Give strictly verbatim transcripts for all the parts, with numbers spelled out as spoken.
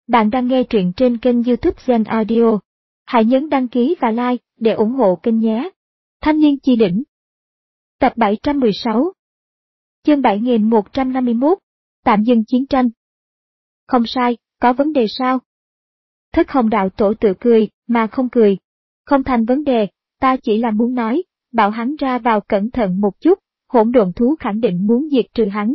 Bạn đang nghe truyện trên kênh YouTube Zen Audio. Hãy nhấn đăng ký và like để ủng hộ kênh nhé. Thanh niên chi đỉnh. Tập bảy trăm mười sáu. Chương bảy nghìn một trăm năm mươi mốt. Tạm dừng chiến tranh. Không sai, có vấn đề sao? Thất Hồng đạo tổ tự cười, mà không cười. Không thành vấn đề, ta chỉ là muốn nói, bảo hắn ra vào cẩn thận một chút, hỗn độn thú khẳng định muốn diệt trừ hắn.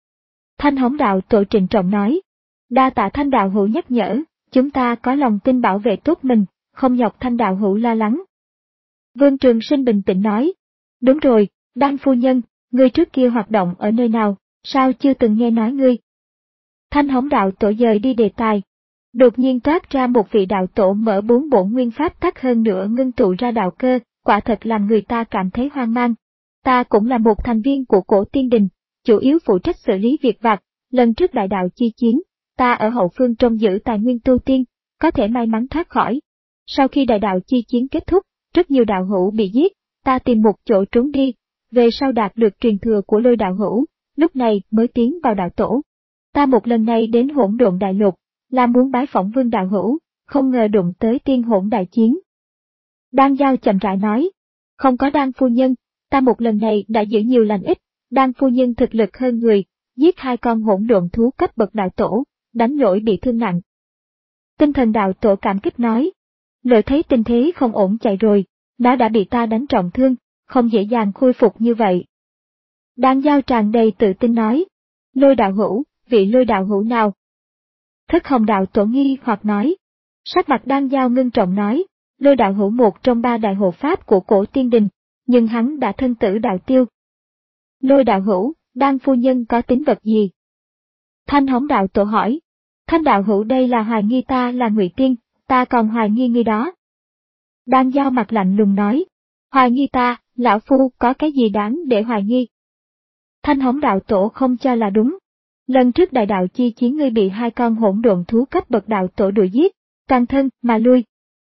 Thanh Hồng đạo tổ trịnh trọng nói. Đa tạ Thanh đạo hữu nhắc nhở, chúng ta có lòng tin bảo vệ tốt mình, không nhọc Thanh đạo hữu lo lắng. Vương Trường Sinh bình tĩnh nói. Đúng rồi, Đan phu nhân, ngươi trước kia hoạt động ở nơi nào, sao chưa từng nghe nói ngươi? Thanh Hồng đạo tổ dời đi đề tài. Đột nhiên toát ra một vị đạo tổ mở bốn bổn nguyên pháp tắc hơn nữa ngưng tụ ra đạo cơ, quả thật làm người ta cảm thấy hoang mang. Ta cũng là một thành viên của cổ tiên đình, chủ yếu phụ trách xử lý việc vặt, lần trước đại đạo chi chiến, ta ở hậu phương trông giữ tài nguyên tu tiên, có thể may mắn thoát khỏi. Sau khi đại đạo chi chiến kết thúc, rất nhiều đạo hữu bị giết, ta tìm một chỗ trốn đi, về sau đạt được truyền thừa của Lôi đạo hữu, lúc này mới tiến vào đạo tổ. Ta một lần này đến Hỗn Độn Đại Lục, là muốn bái phỏng Vương đạo hữu, không ngờ đụng tới tiên hỗn đại chiến. Đan Giao chậm rãi nói, không có Đan phu nhân, ta một lần này đã giữ nhiều lành ít, Đan phu nhân thực lực hơn người, giết hai con hỗn độn thú cấp bậc đạo tổ, đánh lỗi bị thương nặng. Tinh thần đạo tổ cảm kích nói, lỡ thấy tình thế không ổn chạy rồi, nó đã bị ta đánh trọng thương, không dễ dàng khôi phục như vậy. Đan Giao tràn đầy tự tin nói, Lôi đạo hữu, vị Lôi đạo hữu nào? Thất Hồng đạo tổ nghi hoặc nói, sắc mặt Đan Giao ngưng trọng nói, Lôi đạo hữu một trong ba đại hộ pháp của cổ tiên đình, nhưng hắn đã thân tử đạo tiêu. Lôi đạo hữu, Đan phu nhân có tính vật gì? Thanh Hồng đạo tổ hỏi, Thanh đạo hữu đây là hoài nghi ta là ngụy tiên, ta còn hoài nghi ngươi đó. Đan Giao mặt lạnh lùng nói, hoài nghi ta, lão phu có cái gì đáng để hoài nghi? Thanh Hồng đạo tổ không cho là đúng. Lần trước đại đạo chi chiến ngươi bị hai con hỗn độn thú cấp bậc đạo tổ đuổi giết, toàn thân mà lui.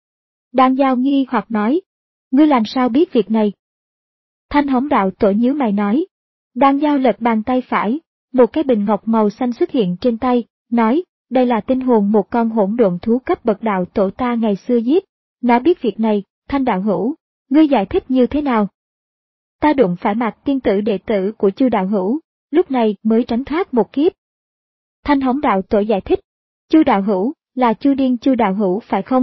Đan Giao nghi hoặc nói, ngươi làm sao biết việc này? Thanh Hồng đạo tổ nhíu mày nói. Đan Giao lật bàn tay phải, một cái bình ngọc màu xanh xuất hiện trên tay, nói, đây là tinh hồn một con hỗn độn thú cấp bậc đạo tổ ta ngày xưa giết. Nó biết việc này, Thanh đạo hữu, ngươi giải thích như thế nào? Ta đụng phải Mạc tiên tử đệ tử của Chu đạo hữu, lúc này mới tránh thoát một kiếp. Thanh Hồng đạo tổ giải thích, Chu đạo hữu, là Chu điên Chu đạo hữu phải không?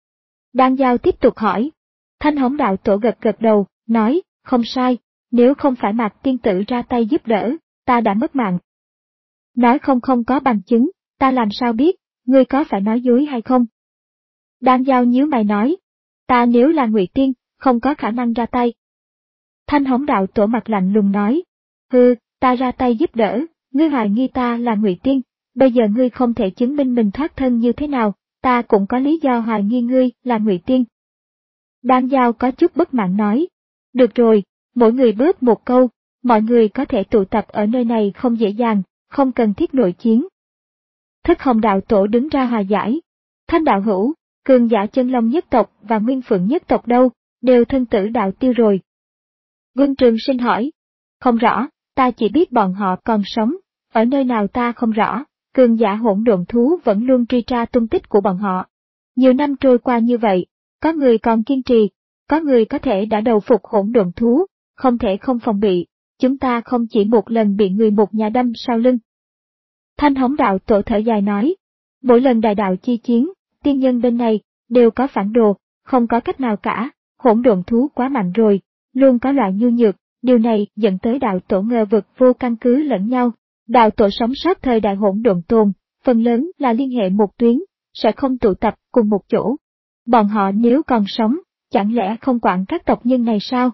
Đan Giao tiếp tục hỏi. Thanh Hồng đạo tổ gật gật đầu, nói, không sai, nếu không phải Mạc tiên tử ra tay giúp đỡ, ta đã mất mạng. Nói không không có bằng chứng, ta làm sao biết, ngươi có phải nói dối hay không? Đan Giao nhíu mày nói, ta nếu là ngụy tiên, không có khả năng ra tay. Thanh Hồng đạo tổ mặt lạnh lùng nói, hừ, ta ra tay giúp đỡ, ngươi hoài nghi ta là ngụy tiên, bây giờ ngươi không thể chứng minh mình thoát thân như thế nào, ta cũng có lý do hoài nghi ngươi là ngụy tiên. Đan Giao có chút bất mãn nói, được rồi, mỗi người bớt một câu, mọi người có thể tụ tập ở nơi này không dễ dàng, không cần thiết nội chiến. Thất Hồng đạo tổ đứng ra hòa giải, Thanh đạo hữu, cường giả chân long nhất tộc và nguyên phượng nhất tộc đâu, đều thân tử đạo tiêu rồi. Vương Trường Sinh hỏi, không rõ, ta chỉ biết bọn họ còn sống, ở nơi nào ta không rõ, cường giả hỗn độn thú vẫn luôn truy tra tung tích của bọn họ. Nhiều năm trôi qua như vậy, có người còn kiên trì, có người có thể đã đầu phục hỗn độn thú, không thể không phòng bị, chúng ta không chỉ một lần bị người một nhà đâm sau lưng. Thanh Hồng đạo tổ thở dài nói, mỗi lần đại đạo chi chiến, tiên nhân bên này, đều có phản đồ, không có cách nào cả, hỗn độn thú quá mạnh rồi, luôn có loại nhu nhược, điều này dẫn tới đạo tổ ngờ vực vô căn cứ lẫn nhau. Đạo tổ sống sót thời đại hỗn độn tồn, phần lớn là liên hệ một tuyến, sẽ không tụ tập cùng một chỗ. Bọn họ nếu còn sống, chẳng lẽ không quản các tộc nhân này sao?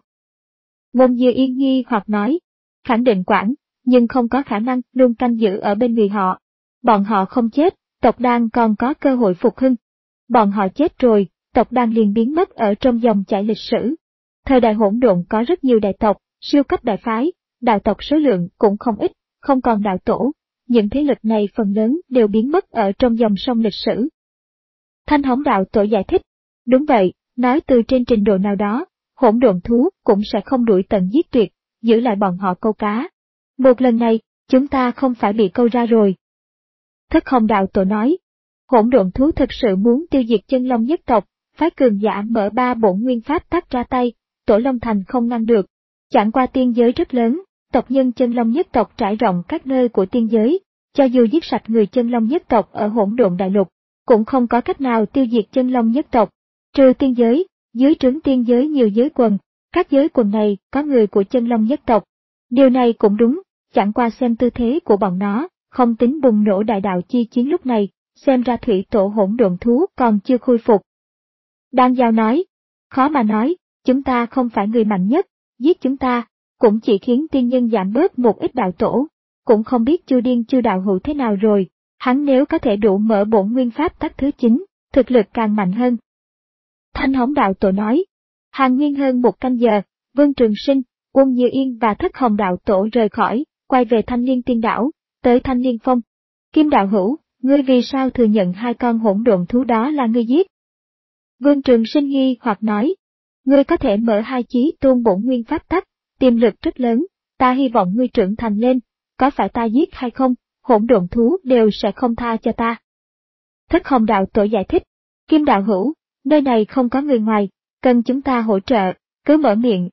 Ngôn Dư Yên nghi hoặc nói, khẳng định quản, nhưng không có khả năng luôn canh giữ ở bên người họ. Bọn họ không chết, tộc đàn còn có cơ hội phục hưng. Bọn họ chết rồi, tộc đàn liền biến mất ở trong dòng chảy lịch sử. Thời đại hỗn độn có rất nhiều đại tộc, siêu cấp đại phái, đạo tộc số lượng cũng không ít, không còn đạo tổ. Những thế lực này phần lớn đều biến mất ở trong dòng sông lịch sử. Thanh Hồng đạo tổ giải thích, đúng vậy, nói từ trên trình độ nào đó, hỗn độn thú cũng sẽ không đuổi tận giết tuyệt, giữ lại bọn họ câu cá. Một lần này, chúng ta không phải bị câu ra rồi. Thất Hồng đạo tổ nói, Hỗn độn thú thực sự muốn tiêu diệt chân long nhất tộc, phái cường giả mở ba bổn nguyên pháp tắc ra tay, Tổ Long Thành không ngăn được. Chẳng qua tiên giới rất lớn, tộc nhân chân long nhất tộc trải rộng các nơi của tiên giới, cho dù giết sạch người chân long nhất tộc ở hỗn độn đại lục, cũng không có cách nào tiêu diệt chân long nhất tộc. Trừ tiên giới, dưới trướng tiên giới nhiều giới quần, các giới quần này có người của chân long nhất tộc. Điều này cũng đúng, chẳng qua xem tư thế của bọn nó, không tính bùng nổ đại đạo chi chiến lúc này, xem ra thủy tổ hỗn độn thú còn chưa khôi phục. Đan Giao nói, khó mà nói, chúng ta không phải người mạnh nhất, giết chúng ta, cũng chỉ khiến tiên nhân giảm bớt một ít đạo tổ, cũng không biết Chu Điên Chu đạo hữu thế nào rồi, hắn nếu có thể đủ mở bổn nguyên pháp tắc thứ chín, thực lực càng mạnh hơn. Thanh Hống đạo tổ nói, hàng nguyên hơn một canh giờ, Vương Trường Sinh, Uông Như Yên và Thất Hồng đạo tổ rời khỏi, quay về Thanh Liên Tiên Đảo, tới Thanh Liên Phong. Kim đạo hữu, ngươi vì sao thừa nhận hai con hỗn độn thú đó là ngươi giết? Vương Trường Sinh nghi hoặc nói, ngươi có thể mở hai chí tôn bổn nguyên pháp tắc, tiềm lực rất lớn, ta hy vọng ngươi trưởng thành lên, có phải ta giết hay không, hỗn độn thú đều sẽ không tha cho ta. Thất Hồng đạo tổ giải thích, Kim đạo hữu, nơi này không có người ngoài, cần chúng ta hỗ trợ, cứ mở miệng.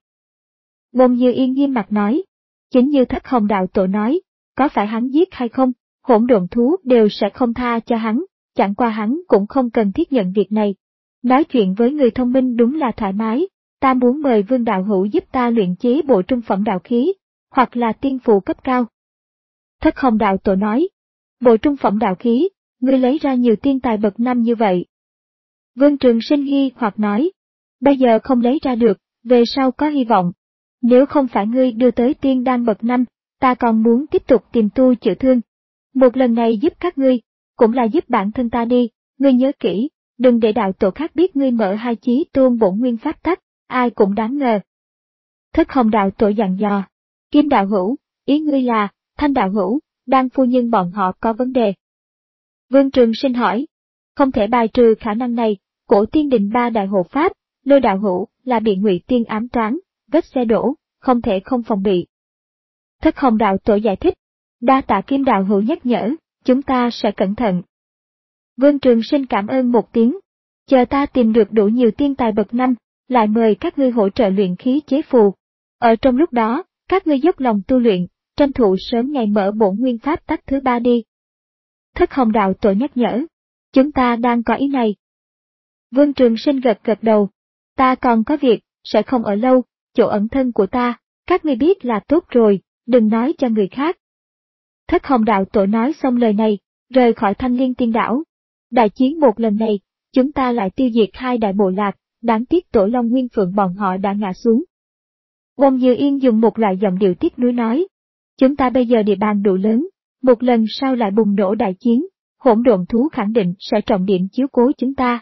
Uông Như Yên nghiêm mặt nói, chính như Thất Hồng đạo tổ nói, có phải hắn giết hay không, hỗn độn thú đều sẽ không tha cho hắn, chẳng qua hắn cũng không cần thiết nhận việc này. Nói chuyện với người thông minh đúng là thoải mái, ta muốn mời Vương đạo hữu giúp ta luyện chế bộ trung phẩm đạo khí, hoặc là tiên phù cấp cao. Thất Hồng đạo tổ nói, bộ trung phẩm đạo khí, ngươi lấy ra nhiều tiên tài bậc năm như vậy. Vương Trường Sinh nghi hoặc nói, bây giờ không lấy ra được, về sau có hy vọng. Nếu không phải ngươi đưa tới tiên đan bậc năm, ta còn muốn tiếp tục tìm tu chữa thương. Một lần này giúp các ngươi, cũng là giúp bản thân ta đi, ngươi nhớ kỹ, đừng để đạo tổ khác biết ngươi mở hai chí tôn bổn nguyên pháp tắc, ai cũng đáng ngờ. Thất Hồng đạo tổ dặn dò, Kim đạo hữu, ý ngươi là, Thanh đạo hữu, Đan phu nhân bọn họ có vấn đề. Vương Trường Sinh hỏi, không thể bài trừ khả năng này, cổ tiên định ba đại hộ pháp, Lôi đạo hữu là bị Ngụy Tiên ám toán, vết xe đổ, không thể không phòng bị. Thất Hồng đạo tổ giải thích, đa tạ Kim đạo hữu nhắc nhở, chúng ta sẽ cẩn thận. Vương Trường Sinh cảm ơn một tiếng, chờ ta tìm được đủ nhiều tiên tài bậc năm, lại mời các ngươi hỗ trợ luyện khí chế phù. Ở trong lúc đó, các ngươi dốc lòng tu luyện, tranh thủ sớm ngày mở bổn nguyên pháp tắc thứ ba đi. Thất Hồng đạo tổ nhắc nhở, chúng ta đang có ý này. Vương Trường Sinh gật gật đầu, ta còn có việc, sẽ không ở lâu, chỗ ẩn thân của ta, các ngươi biết là tốt rồi, đừng nói cho người khác. Thất Hồng đạo tổ nói xong lời này, rời khỏi Thanh Liên Tiên Đảo. Đại chiến một lần này, chúng ta lại tiêu diệt hai đại bộ lạc, đáng tiếc Tổ Long Nguyên Phượng bọn họ đã ngã xuống. Uông Như Yên dùng một loại giọng điệu tiếc nuối nói, chúng ta bây giờ địa bàn đủ lớn, một lần sau lại bùng nổ đại chiến, hỗn độn thú khẳng định sẽ trọng điểm chiếu cố chúng ta.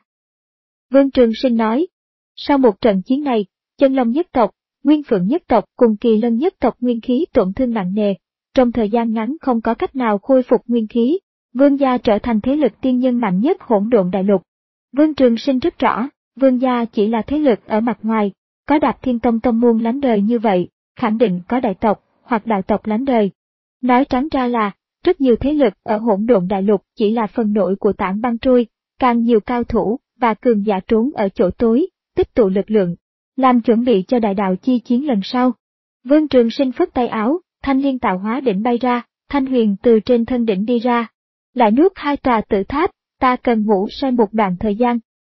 Vương Trường Sinh nói, sau một trận chiến này, Chân Long nhất tộc, Nguyên Phượng nhất tộc cùng Kỳ Lân nhất tộc nguyên khí tổn thương nặng nề, trong thời gian ngắn không có cách nào khôi phục nguyên khí, Vương gia trở thành thế lực tiên nhân mạnh nhất hỗn độn đại lục. Vương Trường Sinh rất rõ, Vương gia chỉ là thế lực ở mặt ngoài, có Đạp Thiên Tông tông môn lánh đời như vậy, khẳng định có đại tộc hoặc đạo tộc lánh đời. Nói trắng ra là, rất nhiều thế lực ở hỗn độn đại lục chỉ là phần nổi của tảng băng trôi, càng nhiều cao thủ và cường giả trốn ở chỗ tối, tích tụ lực lượng, làm chuẩn bị cho đại đạo chi chiến lần sau. Vương Trường Sinh phất tay áo, Thanh Liên tạo hóa đỉnh bay ra, Thanh Huyền từ trên thân đỉnh đi ra. Lại nuốt hai tòa tử tháp, ta cần ngủ say một đoạn thời gian.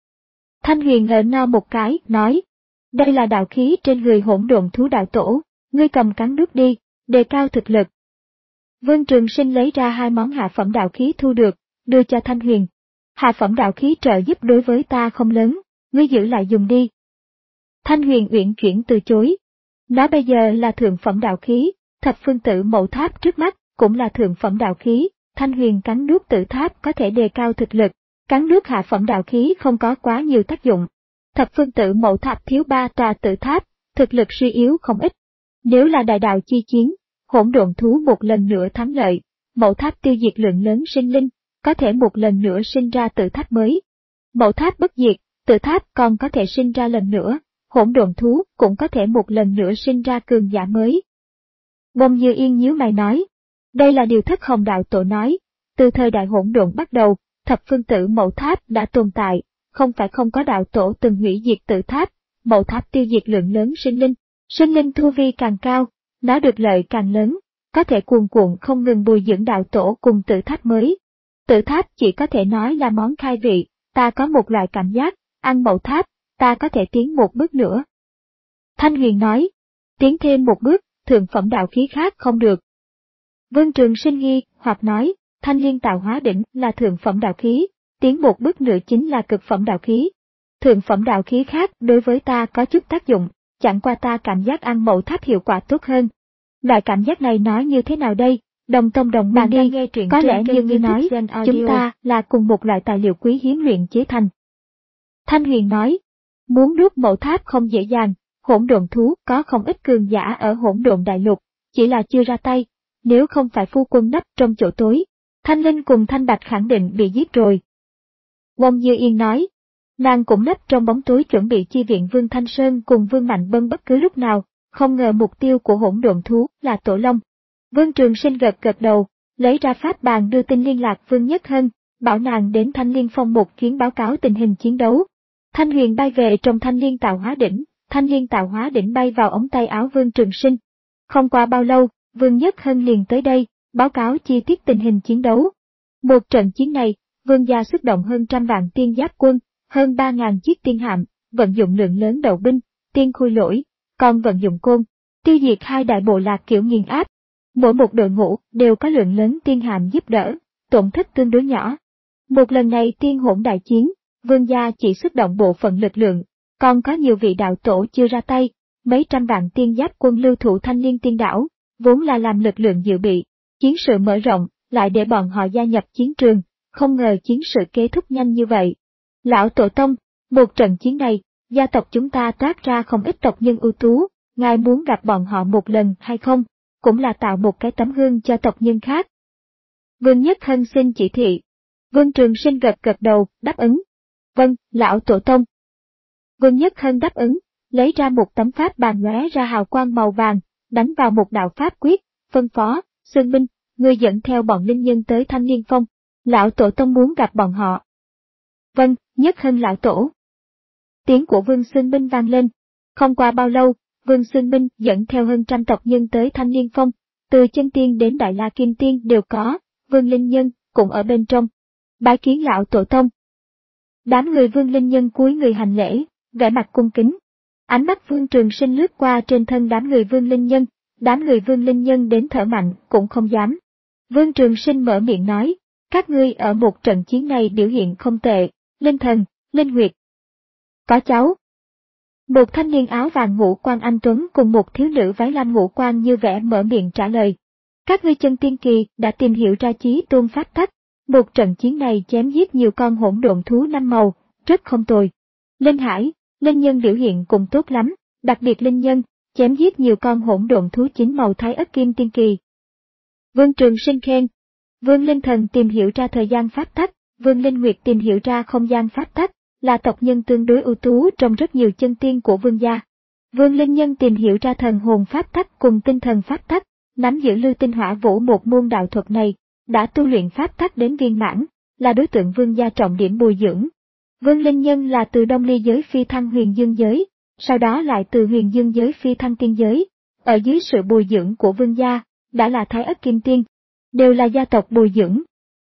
Thanh Huyền ở no một cái, nói, đây là đạo khí trên người hỗn độn thú đạo tổ, ngươi cầm cắn nước đi, đề cao thực lực. Vương Trường Sinh lấy ra hai món hạ phẩm đạo khí thu được, đưa cho Thanh Huyền. Hạ phẩm đạo khí trợ giúp đối với ta không lớn, ngươi giữ lại dùng đi. Thanh Huyền uyển chuyển từ chối. Nó bây giờ là thượng phẩm đạo khí, thập phương tử mẫu tháp trước mắt, cũng là thượng phẩm đạo khí. Thanh Huyền cắn nuốt tử tháp có thể đề cao thực lực, cắn nuốt hạ phẩm đạo khí không có quá nhiều tác dụng. Thập phương tử mẫu tháp thiếu ba tòa tử tháp, thực lực suy yếu không ít. Nếu là đại đạo chi chiến, hỗn độn thú một lần nữa thắng lợi, mẫu tháp tiêu diệt lượng lớn sinh linh, có thể một lần nữa sinh ra tử tháp mới. Mẫu tháp bất diệt, tử tháp còn có thể sinh ra lần nữa, hỗn độn thú cũng có thể một lần nữa sinh ra cường giả mới. Uông Như Yên nhíu mày nói, đây là điều Thất Hồng đạo tổ nói, từ thời đại hỗn độn bắt đầu, thập phương tử mẫu tháp đã tồn tại, không phải không có đạo tổ từng hủy diệt tự tháp, mẫu tháp tiêu diệt lượng lớn sinh linh, sinh linh tu vi càng cao, nó được lợi càng lớn, có thể cuồn cuộn không ngừng bồi dưỡng đạo tổ cùng tự tháp mới. Tự tháp chỉ có thể nói là món khai vị, ta có một loại cảm giác, ăn mẫu tháp, ta có thể tiến một bước nữa. Thanh Huyền nói, tiến thêm một bước, thượng phẩm đạo khí khác không được. Vương Trường Sinh nghi hoặc nói, Thanh Liên Tạo Hóa Đỉnh là thượng phẩm đạo khí, tiến một bước nữa chính là cực phẩm đạo khí. Thượng phẩm đạo khí khác đối với ta có chút tác dụng, chẳng qua ta cảm giác ăn mẫu tháp hiệu quả tốt hơn. Loại cảm giác này nói như thế nào đây? Đồng tông đồng bạn đi, nghe truyện có lẽ như ngươi nói, chúng ta là cùng một loại tài liệu quý hiếm luyện chế thành. Thanh Huyền nói, muốn đúc mẫu tháp không dễ dàng, hỗn độn thú có không ít cường giả ở hỗn độn đại lục, chỉ là chưa ra tay, nếu không phải phu quân nấp trong chỗ tối, Thanh Linh cùng Thanh Bạch khẳng định bị giết rồi. Wong Như Yên nói, nàng cũng nấp trong bóng tối chuẩn bị chi viện Vương Thanh Sơn cùng Vương Mạnh Bân bất cứ lúc nào, không ngờ mục tiêu của hỗn độn thú là Tổ Long. Vương Trường Sinh gật gật đầu, lấy ra pháp bàn đưa tin liên lạc Vương Nhất Hân, bảo nàng đến Thanh Liên Phong một chuyến báo cáo tình hình chiến đấu. Thanh Huyền bay về trong Thanh Liên Tạo Hóa Đỉnh, Thanh Liên Tạo Hóa Đỉnh bay vào ống tay áo Vương Trường Sinh. Không qua bao lâu, Vương Nhất Hân liền tới đây, báo cáo chi tiết tình hình chiến đấu. Một trận chiến này, Vương gia xuất động hơn trăm vạn tiên giáp quân, hơn ba ngàn chiếc tiên hạm, vận dụng lượng lớn đậu binh, tiên khôi lỗi, còn vận dụng côn, tiêu diệt hai đại bộ lạc kiểu nghiền áp. Mỗi một đội ngũ đều có lượng lớn tiên hạm giúp đỡ, tổn thất tương đối nhỏ. Một lần này tiên hỗn đại chiến, Vương gia chỉ xuất động bộ phận lực lượng, còn có nhiều vị đạo tổ chưa ra tay, mấy trăm vạn tiên giáp quân lưu thủ Thanh Liên Tiên Đảo, vốn là làm lực lượng dự bị. Chiến sự mở rộng, lại để bọn họ gia nhập chiến trường, không ngờ chiến sự kết thúc nhanh như vậy. Lão Tổ Tông, một trận chiến này, gia tộc chúng ta toát ra không ít tộc nhân ưu tú, ngài muốn gặp bọn họ một lần hay không, cũng là tạo một cái tấm gương cho tộc nhân khác. Vương Nhất Hân xin chỉ thị. Vương Trường Sinh gật gật đầu, đáp ứng. Vâng, Lão Tổ Tông. Vương Nhất Hân đáp ứng, lấy ra một tấm pháp bàn lóe ra hào quang màu vàng, đánh vào một đạo pháp quyết, phân phó, Sơn Minh, ngươi dẫn theo bọn linh nhân tới Thanh Liên Phong, Lão Tổ Tông muốn gặp bọn họ. Vâng, Nhất Hân Lão Tổ. Tiếng của Vương Sơn Minh vang lên. Không qua bao lâu, Vương Sơn Minh dẫn theo hơn trăm tộc nhân tới Thanh Liên Phong, từ chân tiên đến Đại La Kim Tiên đều có, Vương Linh Nhân cũng ở bên trong. Bái kiến Lão Tổ Tông. Đám người Vương Linh Nhân cúi người hành lễ, vẻ mặt cung kính. Ánh mắt Vương Trường Sinh lướt qua trên thân đám người Vương Linh Nhân, đám người Vương Linh Nhân đến thở mạnh cũng không dám. Vương Trường Sinh mở miệng nói, các ngươi ở một trận chiến này biểu hiện không tệ, Linh Thần, Linh Nguyệt. Có cháu. Một thanh niên áo vàng ngũ quan anh tuấn cùng một thiếu nữ váy lam ngũ quan như vẽ mở miệng trả lời. Các ngươi chân tiên kỳ đã tìm hiểu ra chí tôn pháp tắc, một trận chiến này chém giết nhiều con hỗn độn thú năm màu, rất không tồi. Linh Hải, Linh Nhân biểu hiện cũng tốt lắm, đặc biệt Linh Nhân, chém giết nhiều con hỗn độn thú chín màu thái ất kim tiên kỳ. Vương Trường Sinh khen. Vương Linh Thần tìm hiểu ra thời gian pháp tắc, Vương Linh Nguyệt tìm hiểu ra không gian pháp tắc, là tộc nhân tương đối ưu tú trong rất nhiều chân tiên của Vương gia. Vương Linh Nhân tìm hiểu ra thần hồn pháp tắc cùng tinh thần pháp tắc, nắm giữ lưu tinh hỏa vũ một môn đạo thuật này, đã tu luyện pháp tắc đến viên mãn, là đối tượng Vương gia trọng điểm bồi dưỡng. Vương Linh Nhân là từ Đông Ly giới phi thăng huyền dương giới, sau đó lại từ huyền dương giới phi thăng tiên giới, ở dưới sự bồi dưỡng của Vương gia, đã là thái ất kim tiên, đều là gia tộc bồi dưỡng.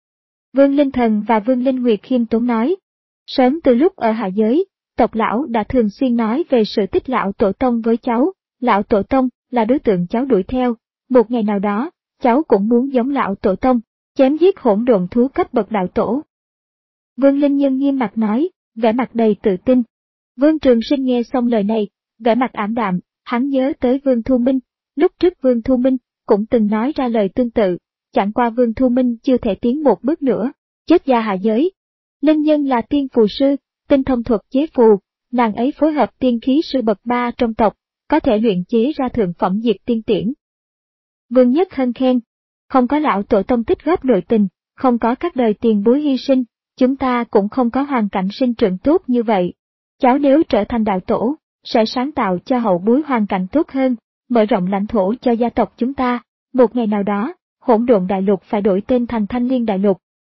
Vương Linh Thần và Vương Linh Nguyệt khiêm tốn nói, sớm từ lúc ở hạ giới, tộc lão đã thường xuyên nói về sự tích Lão Tổ Tông với cháu, Lão Tổ Tông là đối tượng cháu đuổi theo, một ngày nào đó, cháu cũng muốn giống Lão Tổ Tông, chém giết hỗn độn thú cấp bậc đạo tổ. Vương Linh Nhân nghiêm mặt nói, vẻ mặt đầy tự tin. Vương Trường Sinh nghe xong lời này, vẻ mặt ảm đạm, hắn nhớ tới Vương Thu Minh, lúc trước Vương Thu Minh cũng từng nói ra lời tương tự, chẳng qua Vương Thu Minh chưa thể tiến một bước nữa, chết gia hạ giới. Linh Nhân là tiên phù sư, tinh thông thuật chế phù, nàng ấy phối hợp tiên khí sư bậc ba trong tộc, có thể luyện chế ra thượng phẩm diệt tiên tiễn. Vương Nhất Hân khen, không có Lão Tổ Tông tích góp nội tình, không có các đời tiền bối hy sinh, chúng ta cũng không có hoàn cảnh sinh trưởng tốt như vậy. Cháu nếu trở thành đạo tổ, sẽ sáng tạo cho hậu bối hoàn cảnh tốt hơn, mở rộng lãnh thổ cho gia tộc chúng ta, một ngày nào đó, hỗn độn đại lục phải đổi tên thành Thanh Liên đại lục.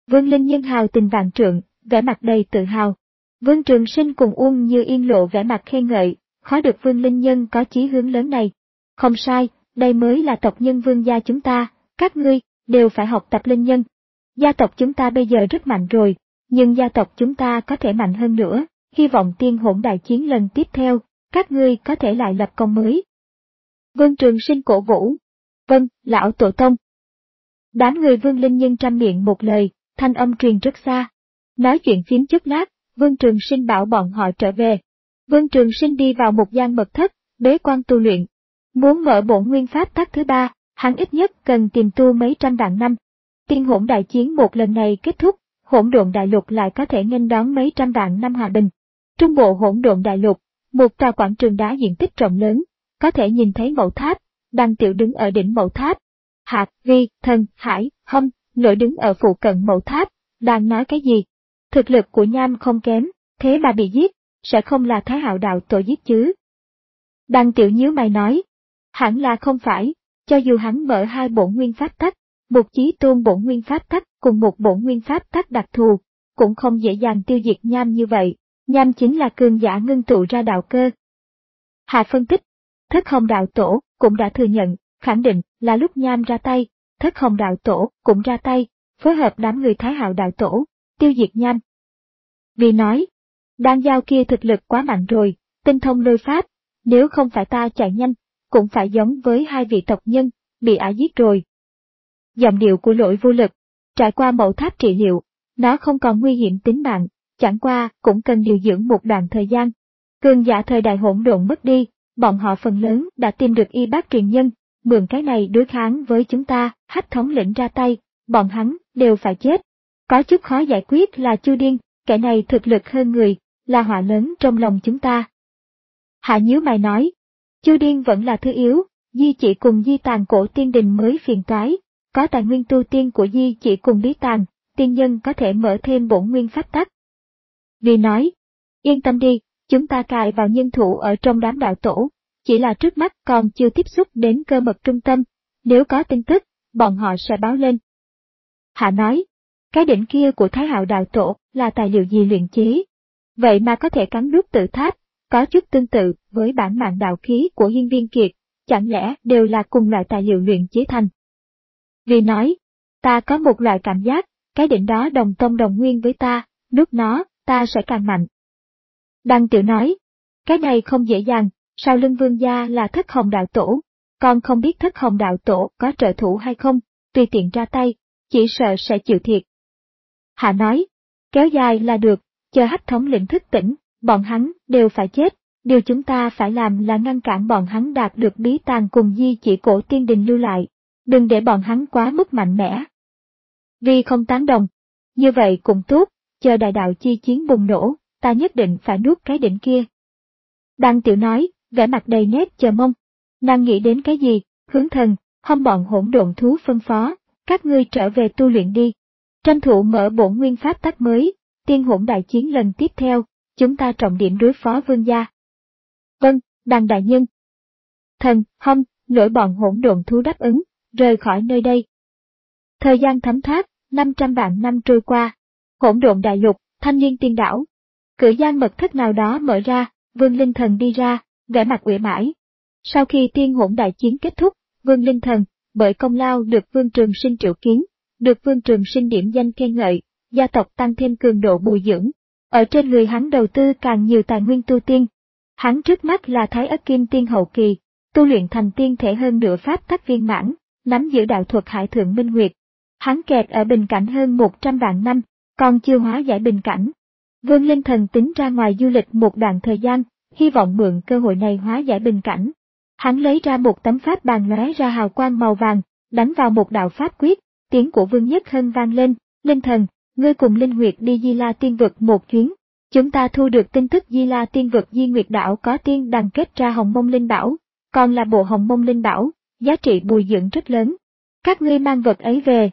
Vương Linh Nhân hào tình vạn trượng, vẻ mặt đầy tự hào. Vương Trường Sinh cùng Uông Như Yên lộ vẻ mặt khen ngợi, khó được Vương Linh Nhân có chí hướng lớn này. Không sai, đây mới là tộc nhân Vương gia chúng ta, các ngươi đều phải học tập Linh Nhân. Gia tộc chúng ta bây giờ rất mạnh rồi, nhưng gia tộc chúng ta có thể mạnh hơn nữa, hy vọng tiên hỗn đại chiến lần tiếp theo, các ngươi có thể lại lập công mới. Vương Trường Sinh cổ vũ. Vâng, lão tổ tông. Đám người Vương Linh Nhân trăm miệng một lời, thanh âm truyền rất xa. Nói chuyện phím chút lát, Vương Trường Sinh bảo bọn họ trở về. Vương Trường Sinh đi vào một gian mật thất, bế quan tu luyện. Muốn mở bổn nguyên pháp tắc thứ ba, hắn ít nhất cần tìm tu mấy trăm vạn năm. Tiên hỗn đại chiến một lần này kết thúc, hỗn độn đại lục lại có thể nghênh đón mấy trăm vạn năm hòa bình. Trung bộ hỗn độn đại lục, một tòa quảng trường đá diện tích rộng lớn, có thể nhìn thấy mẫu tháp, Đăng Tiểu đứng ở đỉnh mẫu tháp. Hạc, Vi, Thần, Hải, Hâm, Nội đứng ở phụ cận mẫu tháp, đang nói cái gì? Thực lực của Nham không kém, thế mà bị giết, sẽ không là Thái Hạo đạo tổ giết chứ? Đăng Tiểu nhíu mày nói, hẳn là không phải, cho dù hắn mở hai bổn nguyên pháp tắc, một chí tôn bổn nguyên pháp tắc cùng một bổn nguyên pháp tắc đặc thù, cũng không dễ dàng tiêu diệt Nham như vậy, Nham chính là cường giả ngưng tụ ra đạo cơ. Hạ phân tích, Thất Hồng đạo tổ cũng đã thừa nhận, khẳng định là lúc Nham ra tay, Thất Hồng đạo tổ cũng ra tay, phối hợp đám người Thái Hạo đạo tổ, tiêu diệt Nham. Vì nói, đan dao kia thực lực quá mạnh rồi, tinh thông lôi pháp, nếu không phải ta chạy nhanh, cũng phải giống với hai vị tộc nhân, bị ả giết rồi. Giọng điệu của Lỗi vô lực, trải qua mẫu tháp trị liệu, nó không còn nguy hiểm tính mạng, chẳng qua cũng cần điều dưỡng một đoạn thời gian. Cường giả thời đại hỗn độn mất đi, bọn họ phần lớn đã tìm được y bác truyền nhân, mượn cái này đối kháng với chúng ta, Hách thống lĩnh ra tay, bọn hắn đều phải chết. Có chút khó giải quyết là Chu Điên, kẻ này thực lực hơn người, là họa lớn trong lòng chúng ta. Hạ nhíu mày nói, Chu Điên vẫn là thứ yếu, Di Chỉ cùng Di Tàn cổ tiên đình mới phiền toái, có tài nguyên tu tiên của Di Chỉ cùng Lý Tàn, tiên nhân có thể mở thêm bổn nguyên pháp tắc. Vì nói, yên tâm đi, chúng ta cài vào nhân thủ ở trong đám đạo tổ, chỉ là trước mắt còn chưa tiếp xúc đến cơ mật trung tâm, nếu có tin tức, bọn họ sẽ báo lên. Hạ nói, cái đỉnh kia của Thái Hạo đạo tổ là tài liệu gì luyện chế? Vậy mà có thể cắn đúc tự tháp, có chút tương tự với bản mạng đạo khí của Hiên Viên Kiệt, chẳng lẽ đều là cùng loại tài liệu luyện chế thành? Vì nói, ta có một loại cảm giác, cái đỉnh đó đồng tông đồng nguyên với ta, nuốt nó, ta sẽ càng mạnh. Đăng Tiểu nói, cái này không dễ dàng, sau lưng Vương gia là Thất Hồng đạo tổ, con không biết Thất Hồng đạo tổ có trợ thủ hay không, tùy tiện ra tay, chỉ sợ sẽ chịu thiệt. Hạ nói, kéo dài là được, chờ Hách thống lĩnh thức tỉnh, bọn hắn đều phải chết, điều chúng ta phải làm là ngăn cản bọn hắn đạt được bí tàng cùng Di Chỉ cổ tiên đình lưu lại, đừng để bọn hắn quá mức mạnh mẽ. Vì không tán đồng, như vậy cũng tốt, chờ đại đạo chi chiến bùng nổ, ta nhất định phải nuốt cái đỉnh kia. Đăng Tiểu nói, vẻ mặt đầy nét chờ mong. Nàng nghĩ đến cái gì, Hướng Thần, Hâm bọn hỗn độn thú phân phó, các ngươi trở về tu luyện đi. Tranh thủ mở bổn nguyên pháp tắc mới, tiên hỗn đại chiến lần tiếp theo, chúng ta trọng điểm đối phó Vương gia. Vâng, Đăng đại nhân. Thần, Hâm, nổi bọn hỗn độn thú đáp ứng, rời khỏi nơi đây. Thời gian thấm thoát, năm trăm vạn năm trôi qua. Hỗn độn đại lục, Thanh Liên tiên đảo. Cửa gian mật thất nào đó mở ra, Vương Linh Thần đi ra, vẻ mặt uể mãi. Sau khi tiên hỗn đại chiến kết thúc, Vương Linh Thần, bởi công lao được Vương Trường Sinh triệu kiến, được Vương Trường Sinh điểm danh khen ngợi, gia tộc tăng thêm cường độ bồi dưỡng. Ở trên người hắn đầu tư càng nhiều tài nguyên tu tiên. Hắn trước mắt là Thái Ất Kim Tiên hậu kỳ, tu luyện thành tiên thể hơn nửa pháp tắc viên mãn, nắm giữ đạo thuật Hải Thượng Minh Nguyệt. Hắn kẹt ở bình cảnh hơn một trăm vạn năm, còn chưa hóa giải bình cảnh. Vương Linh Thần tính ra ngoài du lịch một đoạn thời gian, hy vọng mượn cơ hội này hóa giải bình cảnh. Hắn lấy ra một tấm pháp bàn lóe ra hào quang màu vàng, đánh vào một đạo pháp quyết, tiếng của Vương Nhất Hân vang lên, Linh Thần, ngươi cùng Linh Nguyệt đi Di La Tiên Vực một chuyến. Chúng ta thu được tin tức Di La Tiên Vực Di Nguyệt Đảo có tiên đằng kết ra Hồng Mông Linh Bảo, còn là bộ Hồng Mông Linh Bảo, giá trị bồi dưỡng rất lớn. Các ngươi mang vật ấy về.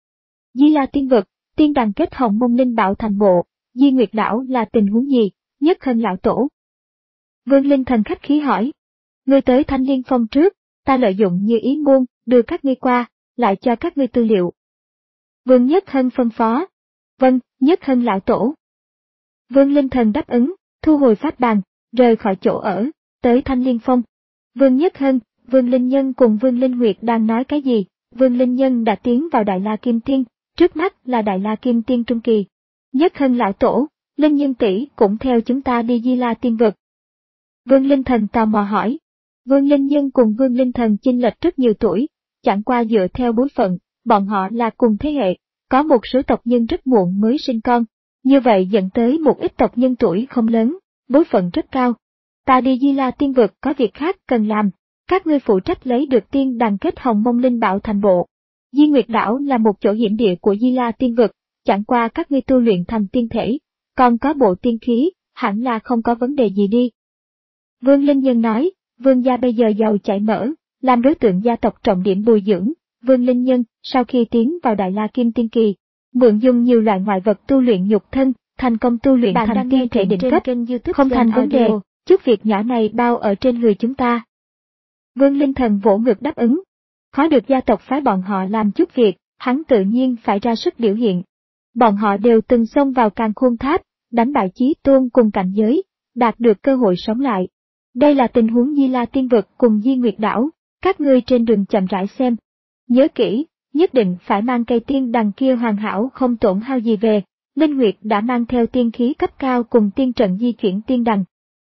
Di La Tiên Vực, tiên đằng kết Hồng Mông Linh Bảo thành bộ, Di Nguyệt Đảo là tình huống gì? Nhất Hân lão tổ. Vương Linh Thần khách khí hỏi. Ngươi tới Thanh Liên Phong trước, ta lợi dụng như ý môn, đưa các ngươi qua, lại cho các ngươi tư liệu. Vương Nhất Hân phân phó, Vâng, Nhất Hân lão tổ. Vương Linh Thần đáp ứng, thu hồi pháp bàn, rời khỏi chỗ ở, tới Thanh Liên Phong. Vương Nhất Hân, Vương Linh Nhân cùng Vương Linh Nguyệt đang nói cái gì? Vương Linh Nhân đã tiến vào Đại La Kim Tiên, trước mắt là Đại La Kim Tiên trung kỳ. Nhất Hân lão tổ, Linh Nhân tỷ cũng theo chúng ta đi Di La Tiên vực. Vương Linh Thần tò mò hỏi. Vương Linh Nhân cùng Vương Linh Thần chênh lệch rất nhiều tuổi, chẳng qua dựa theo bối phận, bọn họ là cùng thế hệ, có một số tộc nhân rất muộn mới sinh con, như vậy dẫn tới một ít tộc nhân tuổi không lớn, bối phận rất cao. Ta đi Di La Tiên vực có việc khác cần làm, các ngươi phụ trách lấy được tiên đàn kết Hồng Mông Linh Bảo thành bộ. Di Nguyệt Đảo là một chỗ hiểm địa của Di La Tiên vực, chẳng qua các ngươi tu luyện thành tiên thể, còn có bộ tiên khí, hẳn là không có vấn đề gì đi. Vương Linh Nhân nói, Vương gia bây giờ giàu chảy mỡ, làm đối tượng gia tộc trọng điểm bồi dưỡng. Vương Linh Nhân, sau khi tiến vào Đại La Kim Tiên kỳ, mượn dùng nhiều loại ngoại vật tu luyện nhục thân, thành công tu luyện Bạn thành tiên thể đỉnh cấp, không thành vấn đề, chút việc nhỏ này bao ở trên người chúng ta. Vương Linh Thần vỗ ngực đáp ứng. Khó được gia tộc phái bọn họ làm chút việc, hắn tự nhiên phải ra sức biểu hiện. Bọn họ đều từng xông vào Càn Khôn Tháp, đánh bại Chí Tôn cùng cảnh giới, đạt được cơ hội sống lại. Đây là tình huống Di La Tiên vực cùng Di Nguyệt Đảo, các ngươi trên đường chậm rãi xem. Nhớ kỹ, nhất định phải mang cây tiên đằng kia hoàn hảo không tổn hao gì về. Linh Nguyệt đã mang theo tiên khí cấp cao cùng tiên trận di chuyển tiên đằng.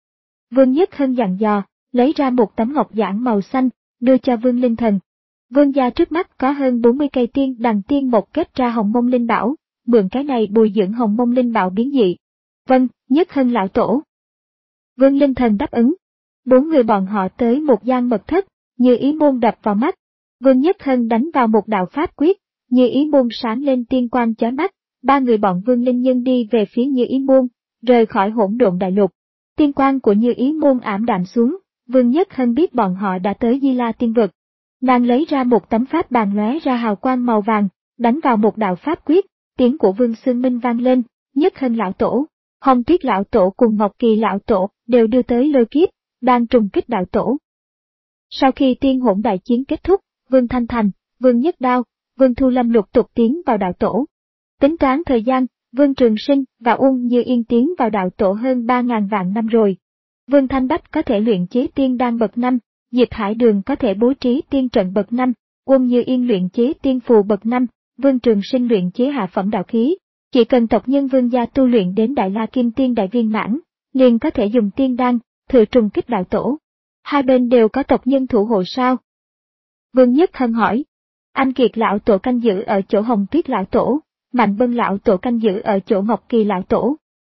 Vương Nhất Hân dặn dò, lấy ra một tấm ngọc giản màu xanh, đưa cho Vương Linh Thần. Vương gia trước mắt có hơn bốn mươi cây tiên đằng tiên một kết ra Hồng Mông Linh Bảo, mượn cái này bồi dưỡng Hồng Mông Linh Bảo biến dị. Vâng, Nhất Hân lão tổ. Vương Linh Thần đáp ứng. Bốn người bọn họ tới một gian mật thất, Như Ý môn đập vào mắt. Vương Nhất Hân đánh vào một đạo pháp quyết, Như Ý môn sáng lên tiên quang chói mắt. Ba người bọn Vương Linh Nhân đi về phía Như Ý môn, rời khỏi hỗn độn đại lục. Tiên quang của Như Ý môn ảm đạm xuống, Vương Nhất Hân biết bọn họ đã tới Di La Tiên vực. Nàng lấy ra một tấm pháp bàn lóe ra hào quang màu vàng, đánh vào một đạo pháp quyết, tiếng của Vương Xương Minh vang lên, Nhất Hân lão tổ, Hồng Tuyết lão tổ cùng Ngọc Kỳ lão tổ đều đưa tới lôi kiếp, đang trùng kích đạo tổ. Sau khi tiên hỗn đại chiến kết thúc, Vương Thanh Thành, Vương Nhất Đao, Vương Thu Lâm lục tục tiến vào đạo tổ. Tính toán thời gian, Vương Trường Sinh và Uông Như Yên tiến vào đạo tổ hơn ba ngàn vạn năm rồi. Vương Thanh Bách có thể luyện chế tiên đan bậc năm, Diệp Hải Đường có thể bố trí tiên trận bậc năm, Uông Như Yên luyện chế tiên phù bậc năm, Vương Trường Sinh luyện chế hạ phẩm đạo khí. Chỉ cần tộc nhân Vương gia tu luyện đến Đại La Kim Tiên đại viên mãn, liền có thể dùng tiên đan, thử trùng kích đạo tổ. Hai bên đều có tộc nhân thủ hộ sao? Vương Nhất Hân hỏi. Anh Kiệt lão tổ canh giữ ở chỗ Hồng Tuyết lão tổ, Mạnh Bân lão tổ canh giữ ở chỗ Ngọc Kỳ lão tổ.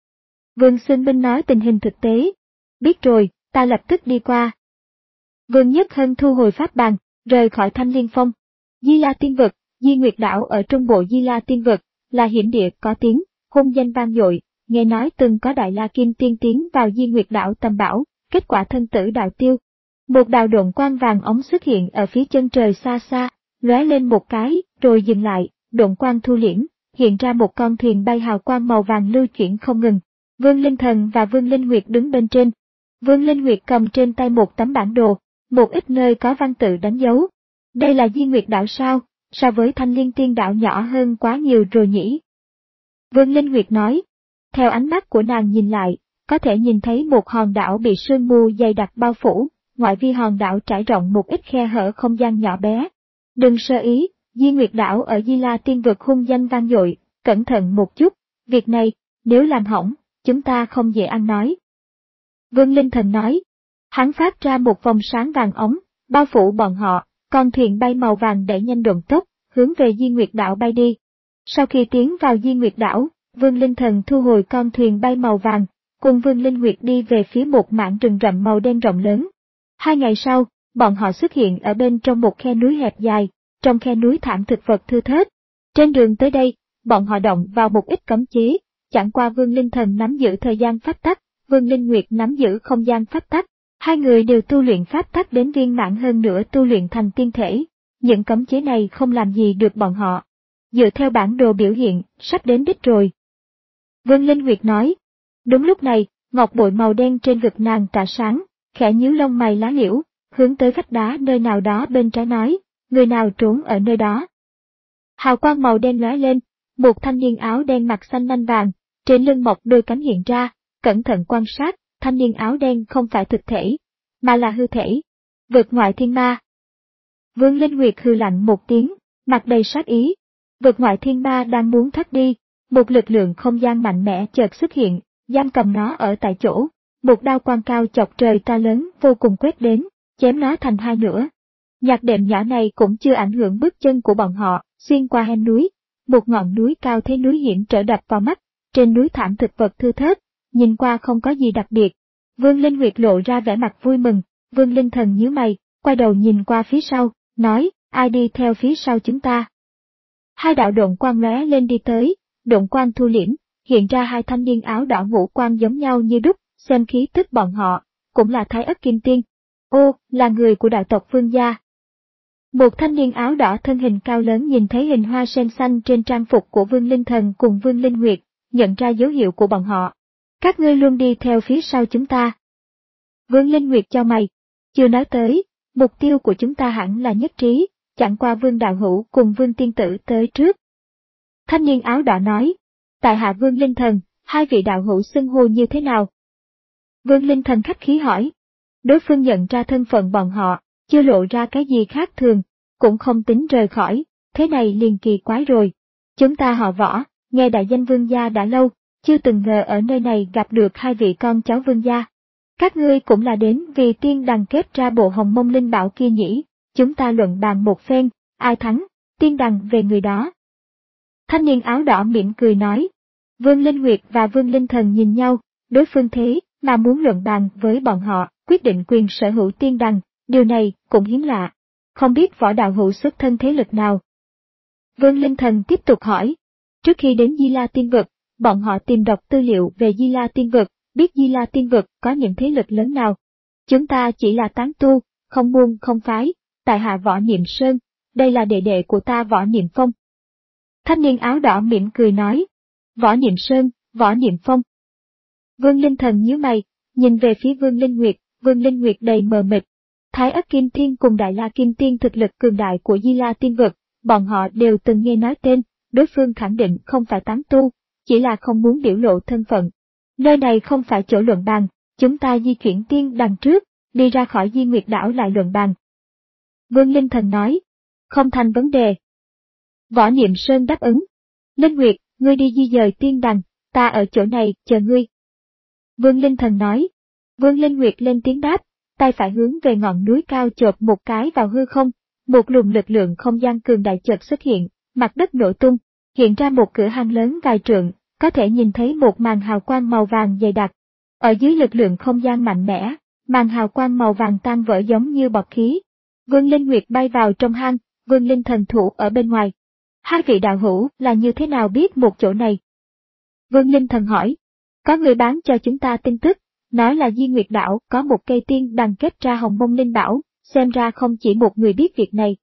Vương Xương Minh nói tình hình thực tế. Biết rồi, ta lập tức đi qua. Vương Nhất Hân thu hồi pháp bàn, rời khỏi Thanh Liên Phong. Di La Tiên vực, Di Nguyệt đảo ở trung bộ Di La Tiên vực, là hiểm địa có tiếng, hung danh vang dội, nghe nói từng có Đại La Kim Tiên tiến vào Di Nguyệt đảo tầm bảo, kết quả thân tử đạo tiêu. Một đạo độn quang vàng ống xuất hiện ở phía chân trời xa xa, lóe lên một cái, rồi dừng lại, độn quang thu liễm, hiện ra một con thuyền bay hào quang màu vàng lưu chuyển không ngừng. Vương Linh Thần và Vương Linh Nguyệt đứng bên trên. Vương Linh Nguyệt cầm trên tay một tấm bản đồ, một ít nơi có văn tự đánh dấu. Đây là Di Nguyệt đảo sao, so với Thanh Liên Tiên đảo nhỏ hơn quá nhiều rồi nhỉ? Vương Linh Nguyệt nói. Theo ánh mắt của nàng nhìn lại, có thể nhìn thấy một hòn đảo bị sương mù dày đặc bao phủ, ngoại vi hòn đảo trải rộng một ít khe hở không gian nhỏ bé. Đừng sơ ý, Di Nguyệt đảo ở Di La Tiên vực hung danh vang dội, cẩn thận một chút, việc này, nếu làm hỏng, chúng ta không dễ ăn nói. Vương Linh Thần nói. Hắn phát ra một vòng sáng vàng ống, bao phủ bọn họ, con thuyền bay màu vàng đẩy nhanh độn tốc, hướng về Di Nguyệt đảo bay đi. Sau khi tiến vào Di Nguyệt đảo, Vương Linh Thần thu hồi con thuyền bay màu vàng, cùng Vương Linh Nguyệt đi về phía một mảng rừng rậm màu đen rộng lớn. Hai ngày sau, bọn họ xuất hiện ở bên trong một khe núi hẹp dài, trong khe núi thảm thực vật thưa thớt. Trên đường tới đây, bọn họ động vào một ít cấm chế, chẳng qua Vương Linh Thần nắm giữ thời gian pháp tắc, Vương Linh Nguyệt nắm giữ không gian pháp tắc. Hai người đều tu luyện pháp tắc đến viên mãn hơn nữa tu luyện thành tiên thể. Những cấm chế này không làm gì được bọn họ. Dựa theo bản đồ biểu hiện, sắp đến đích rồi. Vương Linh Nguyệt nói. Đúng lúc này, ngọc bội màu đen trên ngực nàng tỏa sáng, khẽ nhíu lông mày lá liễu, hướng tới vách đá nơi nào đó bên trái nói, người nào trốn ở nơi đó. Hào quang màu đen lóe lên, một thanh niên áo đen mặt xanh nanh vàng, trên lưng mọc đôi cánh hiện ra, cẩn thận quan sát, thanh niên áo đen không phải thực thể, mà là hư thể. Vực ngoại thiên ma. Vương Linh Nguyệt hừ lạnh một tiếng, mặt đầy sát ý. Vực ngoại thiên ma đang muốn thoát đi, một lực lượng không gian mạnh mẽ chợt xuất hiện, giam cầm nó ở tại chỗ. Một đao quang cao chọc trời to lớn vô cùng quét đến, chém nó thành hai nửa. Nhạc đệm nhỏ này cũng chưa ảnh hưởng bước chân của bọn họ, xuyên qua hen núi. Một ngọn núi cao thế núi hiểm trở đập vào mắt, trên núi thảm thực vật thưa thớt, nhìn qua không có gì đặc biệt. Vương Linh Nguyệt lộ ra vẻ mặt vui mừng, Vương Linh Thần nhíu mày, quay đầu nhìn qua phía sau, nói, ai đi theo phía sau chúng ta. Hai đạo độn quang lóe lên đi tới, độn quang thu liễm, hiện ra hai thanh niên áo đỏ ngũ quan giống nhau như đúc, xem khí tức bọn họ, cũng là Thái Ất Kim Tiên. Ô, là người của đại tộc Vương gia. Một thanh niên áo đỏ thân hình cao lớn nhìn thấy hình hoa sen xanh trên trang phục của Vương Linh Thần cùng Vương Linh Nguyệt, nhận ra dấu hiệu của bọn họ. Các ngươi luôn đi theo phía sau chúng ta. Vương Linh Nguyệt cho mày, chưa nói tới, mục tiêu của chúng ta hẳn là nhất trí, chẳng qua Vương Đạo Hữu cùng Vương Tiên Tử tới trước. Thanh niên áo đỏ nói, tại hạ Vương Linh Thần, hai vị đạo hữu xưng hô như thế nào? Vương Linh Thần khách khí hỏi. Đối phương nhận ra thân phận bọn họ, chưa lộ ra cái gì khác thường, cũng không tính rời khỏi, thế này liền kỳ quái rồi. Chúng ta họ Võ, nghe đại danh Vương gia đã lâu, chưa từng ngờ ở nơi này gặp được hai vị con cháu Vương gia. Các ngươi cũng là đến vì tiên đằng kết ra bộ hồng mông linh bảo kia nhỉ, chúng ta luận bàn một phen, ai thắng, tiên đằng về người đó. Thanh niên áo đỏ mỉm cười nói. Vương Linh Nguyệt và Vương Linh Thần nhìn nhau, đối phương thế mà muốn luận bàn với bọn họ, quyết định quyền sở hữu tiên đằng, điều này cũng hiếm lạ. Không biết Võ đạo hữu xuất thân thế lực nào? Vương Linh Thần tiếp tục hỏi. Trước khi đến Di La Tiên Vực, bọn họ tìm đọc tư liệu về Di La Tiên Vực, biết Di La Tiên Vực có những thế lực lớn nào. Chúng ta chỉ là tán tu, không môn không phái, tại hạ Võ Niệm Sơn, đây là đệ đệ của ta Võ Niệm Phong. Thanh niên áo đỏ mỉm cười nói. Võ Niệm Sơn, Võ Niệm Phong. Vương Linh Thần nhíu mày, nhìn về phía Vương Linh Nguyệt, Vương Linh Nguyệt đầy mờ mịt. Thái Ất Kim Tiên cùng Đại La Kim Tiên thực lực cường đại của Di La Tiên Vực, bọn họ đều từng nghe nói tên, đối phương khẳng định không phải tán tu, chỉ là không muốn biểu lộ thân phận. Nơi này không phải chỗ luận bàn, chúng ta di chuyển tiên đằng trước, đi ra khỏi Di Nguyệt đảo lại luận bàn. Vương Linh Thần nói, không thành vấn đề. Võ Niệm Sơn đáp ứng. Linh Nguyệt, ngươi đi di dời tiên đằng, ta ở chỗ này chờ ngươi. Vương Linh Thần nói. Vương Linh Nguyệt lên tiếng đáp, tay phải hướng về ngọn núi cao chộp một cái vào hư không, một luồng lực lượng không gian cường đại chợt xuất hiện, mặt đất nổ tung, hiện ra một cửa hang lớn vài trượng, có thể nhìn thấy một màn hào quang màu vàng dày đặc. Ở dưới lực lượng không gian mạnh mẽ, màn hào quang màu vàng tan vỡ giống như bọt khí. Vương Linh Nguyệt bay vào trong hang, Vương Linh Thần thủ ở bên ngoài. Hai vị đạo hữu là như thế nào biết một chỗ này? Vương Linh Thần hỏi. Có người bán cho chúng ta tin tức, nói là Di Nguyệt đảo có một cây tiên đằng kết ra hồng mông linh bảo, xem ra không chỉ một người biết việc này.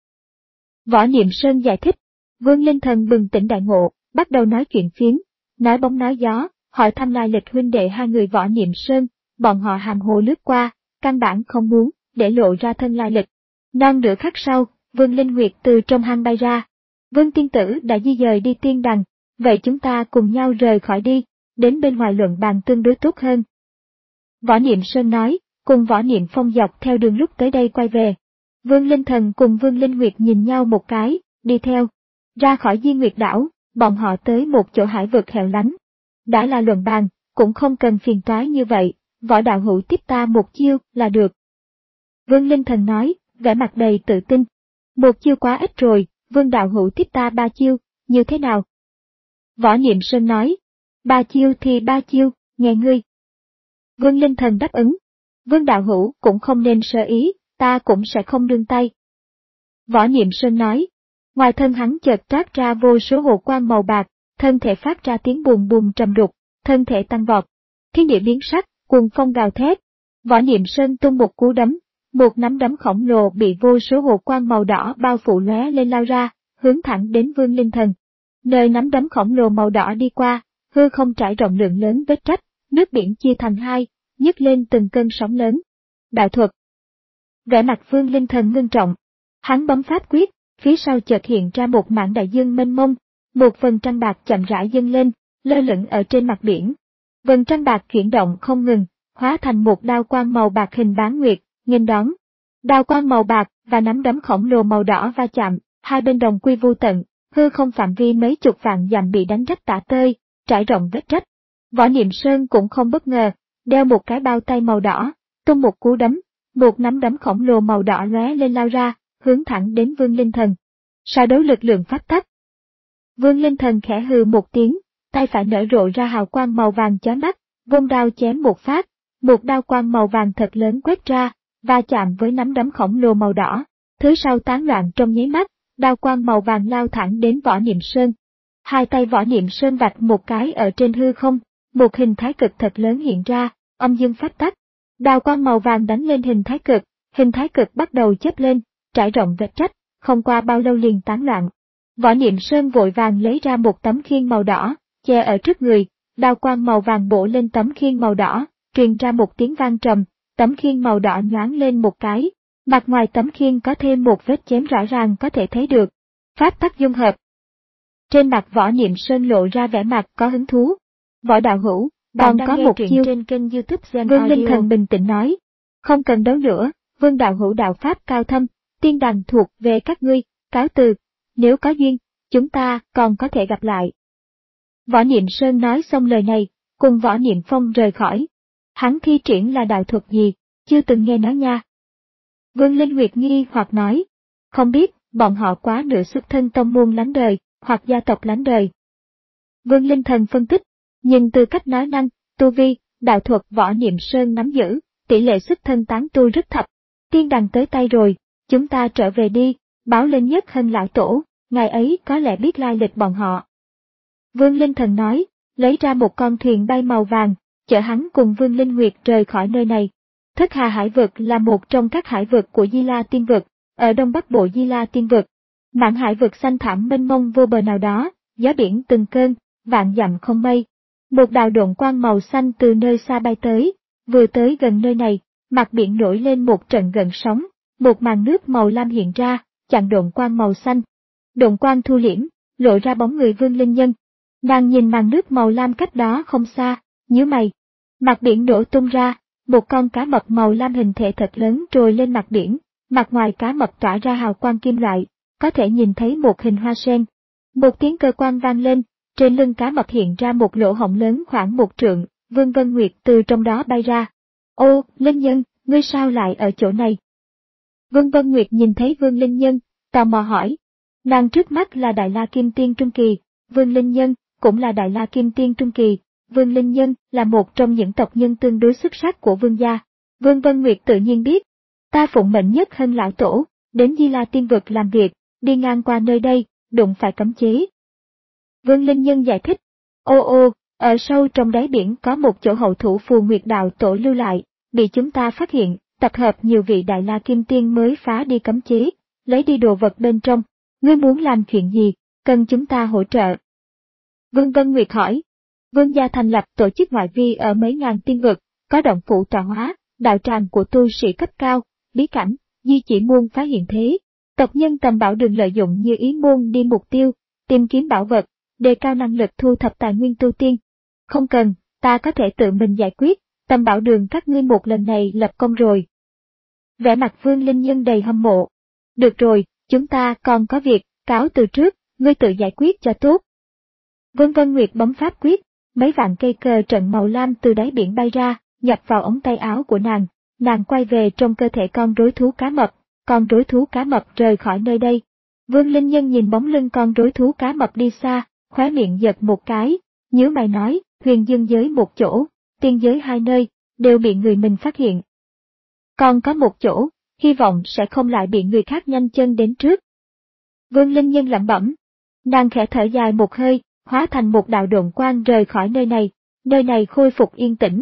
Võ Niệm Sơn giải thích. Vương Linh Thần bừng tỉnh đại ngộ, bắt đầu nói chuyện phiếm, nói bóng nói gió, hỏi thăm lai lịch huynh đệ hai người Võ Niệm Sơn, bọn họ hàm hồ lướt qua, căn bản không muốn để lộ ra thân lai lịch. Non nửa khắc sau, Vương Linh Nguyệt từ trong hang bay ra. Vương Tiên Tử đã di dời đi tiên đằng, vậy chúng ta cùng nhau rời khỏi đi, đến bên ngoài luận bàn tương đối tốt hơn. Võ Niệm Sơn nói, cùng Võ Niệm Phong dọc theo đường lúc tới đây quay về. Vương Linh Thần cùng Vương Linh Nguyệt nhìn nhau một cái, đi theo. Ra khỏi Di Nguyệt đảo, bọn họ tới một chỗ hải vực hẻo lánh. Đã là luận bàn, cũng không cần phiền toái như vậy, Võ đạo hữu tiếp ta một chiêu là được. Vương Linh Thần nói, vẻ mặt đầy tự tin. Một chiêu quá ít rồi, Vương đạo hữu tiếp ta ba chiêu, như thế nào? Võ Niệm Sơn nói, ba chiêu thì ba chiêu, nghe ngươi. Vương Linh Thần đáp ứng. Vương đạo hữu cũng không nên sơ ý, ta cũng sẽ không đương tay. Võ Niệm Sơn nói. Ngoài thân hắn chợt toát ra vô số hồ quang màu bạc, thân thể phát ra tiếng bùm bùm trầm đục, thân thể tăng vọt. Thiên địa biến sắc, cuồng phong gào thét. Võ Niệm Sơn tung một cú đấm, một nắm đấm khổng lồ bị vô số hồ quang màu đỏ bao phủ lóe lên lao ra, hướng thẳng đến Vương Linh Thần. Nơi nắm đấm khổng lồ màu đỏ đi qua, hư không trải rộng lượng lớn vết rách, nước biển chia thành hai, nhấc lên từng cơn sóng lớn. Đạo thuật. Vẻ mặt Vương Linh Thần ngưng trọng. Hắn bấm pháp quyết, phía sau chợt hiện ra một mảng đại dương mênh mông, một vầng trăng bạc chậm rãi dâng lên, lơ lửng ở trên mặt biển. Vầng trăng bạc chuyển động không ngừng, hóa thành một đao quang màu bạc hình bán nguyệt, nghênh đón. Đao quang màu bạc và nắm đấm khổng lồ màu đỏ va chạm, hai bên đồng quy vu tận, hư không phạm vi mấy chục vạn dặm bị đánh rách tả tơi, trải rộng vết rách. Võ Niệm Sơn cũng không bất ngờ, đeo một cái bao tay màu đỏ, tung một cú đấm, một nắm đấm khổng lồ màu đỏ lóe lên lao ra, hướng thẳng đến Vương Linh Thần. So đấu lực lượng pháp tắc. Vương Linh Thần khẽ hừ một tiếng, tay phải nở rộ ra hào quang màu vàng chói mắt, vung đao chém một phát, một đao quang màu vàng thật lớn quét ra, va chạm với nắm đấm khổng lồ màu đỏ, thứ sau tán loạn trong nháy mắt, đao quang màu vàng lao thẳng đến Võ Niệm Sơn. Hai tay Võ Niệm Sơn vạch một cái ở trên hư không, một hình thái cực thật lớn hiện ra, âm dương pháp tắc. Đao quang màu vàng đánh lên hình thái cực, hình thái cực bắt đầu chớp lên, trải rộng vết rách, không qua bao lâu liền tán loạn. Võ Niệm Sơn vội vàng lấy ra một tấm khiên màu đỏ, che ở trước người, đao quang màu vàng bổ lên tấm khiên màu đỏ, truyền ra một tiếng vang trầm, tấm khiên màu đỏ nhoáng lên một cái, mặt ngoài tấm khiên có thêm một vết chém rõ ràng có thể thấy được. Pháp tắc dung hợp. Trên mặt Võ Niệm Sơn lộ ra vẻ mặt có hứng thú. Võ đạo hữu, còn có một chiêu trên kênh YouTube Gen Vương Audio. Linh Thần bình tĩnh nói, không cần đấu nữa, Vương đạo hữu đạo pháp cao thâm, tiên đàn thuộc về các ngươi, cáo từ, nếu có duyên, chúng ta còn có thể gặp lại. Võ Niệm Sơn nói xong lời này, cùng Võ Niệm Phong rời khỏi. Hắn thi triển là đạo thuật gì, chưa từng nghe nói nha. Vương Linh Nguyệt nghi hoặc nói, không biết, bọn họ quá nửa xuất thân tông môn lánh đời, hoặc gia tộc lánh đời. Vương Linh Thần phân tích, nhưng từ cách nói năng, tu vi, đạo thuật Võ Niệm Sơn nắm giữ, tỷ lệ xuất thân tán tu rất thấp. Tiên đàn tới tay rồi, chúng ta trở về đi, báo lên Nhất Hân lão tổ, ngài ấy có lẽ biết lai lịch bọn họ. Vương Linh Thần nói, lấy ra một con thuyền bay màu vàng, chở hắn cùng Vương Linh Nguyệt rời khỏi nơi này. Thất Hà Hải Vực là một trong các hải vực của Di La Tiên Vực, ở đông bắc bộ Di La Tiên Vực. Mảng hải vực xanh thẳm mênh mông vô bờ nào đó, gió biển từng cơn, vạn dặm không mây. Một đạo độn quang màu xanh từ nơi xa bay tới, vừa tới gần nơi này, mặt biển nổi lên một trận gợn sóng, một màn nước màu lam hiện ra, chặn độn quang màu xanh. Độn quang thu liễm, lộ ra bóng người Vương Linh Nhân. Nàng nhìn màn nước màu lam cách đó không xa, nhíu mày. Mặt biển đổ tung ra, một con cá mập màu lam hình thể thật lớn trồi lên mặt biển, mặt ngoài cá mập tỏa ra hào quang kim loại, có thể nhìn thấy một hình hoa sen. Một tiếng cơ quan vang lên, trên lưng cá mập hiện ra một lỗ hổng lớn khoảng một trượng, Vương Vân Nguyệt từ trong đó bay ra. Ô, Linh Nhân, ngươi sao lại ở chỗ này? Vương Vân Nguyệt nhìn thấy Vương Linh Nhân, tò mò hỏi. Nàng trước mắt là Đại La Kim Tiên Trung Kỳ, Vương Linh Nhân cũng là Đại La Kim Tiên Trung Kỳ. Vương Linh Nhân là một trong những tộc nhân tương đối xuất sắc của Vương gia. Vương Vân Nguyệt tự nhiên biết. Ta phụng mệnh Nhất Hân lão tổ, đến Di La Tiên Vực làm việc, đi ngang qua nơi đây, đụng phải cấm chế. Vương Linh Nhân giải thích. Ô ô, ở sâu trong đáy biển có một chỗ hậu thủ Phù Nguyệt đạo tổ lưu lại, bị chúng ta phát hiện, tập hợp nhiều vị Đại La Kim Tiên mới phá đi cấm chế, lấy đi đồ vật bên trong. Ngươi muốn làm chuyện gì, cần chúng ta hỗ trợ? Vương Vân Nguyệt hỏi. Vương gia thành lập tổ chức ngoại vi ở mấy ngàn tiên vực, có động phủ tọa hóa, đạo tràng của tu sĩ cấp cao, bí cảnh, di chỉ môn phá hiện thế. Tộc nhân tầm bảo đường lợi dụng như ý môn đi mục tiêu, tìm kiếm bảo vật, đề cao năng lực thu thập tài nguyên tu tiên. Không cần, ta có thể tự mình giải quyết, tầm bảo đường các ngươi một lần này lập công rồi. Vẻ mặt Vương Linh Nhân đầy hâm mộ. Được rồi, chúng ta còn có việc, cáo từ trước, ngươi tự giải quyết cho tốt. Vương Vân Nguyệt bấm pháp quyết, mấy vạn cây cờ trận màu lam từ đáy biển bay ra, nhập vào ống tay áo của nàng, nàng quay về trong cơ thể con rối thú cá mập, con rối thú cá mập rời khỏi nơi đây. Vương Linh Nhân nhìn bóng lưng con rối thú cá mập đi xa, khóe miệng giật một cái, nhíu mày nói, huyền dương giới một chỗ, tiên giới hai nơi, đều bị người mình phát hiện. Còn có một chỗ, hy vọng sẽ không lại bị người khác nhanh chân đến trước. Vương Linh Nhân lẩm bẩm, nàng khẽ thở dài một hơi, hóa thành một đạo độn quang rời khỏi nơi này, nơi này khôi phục yên tĩnh.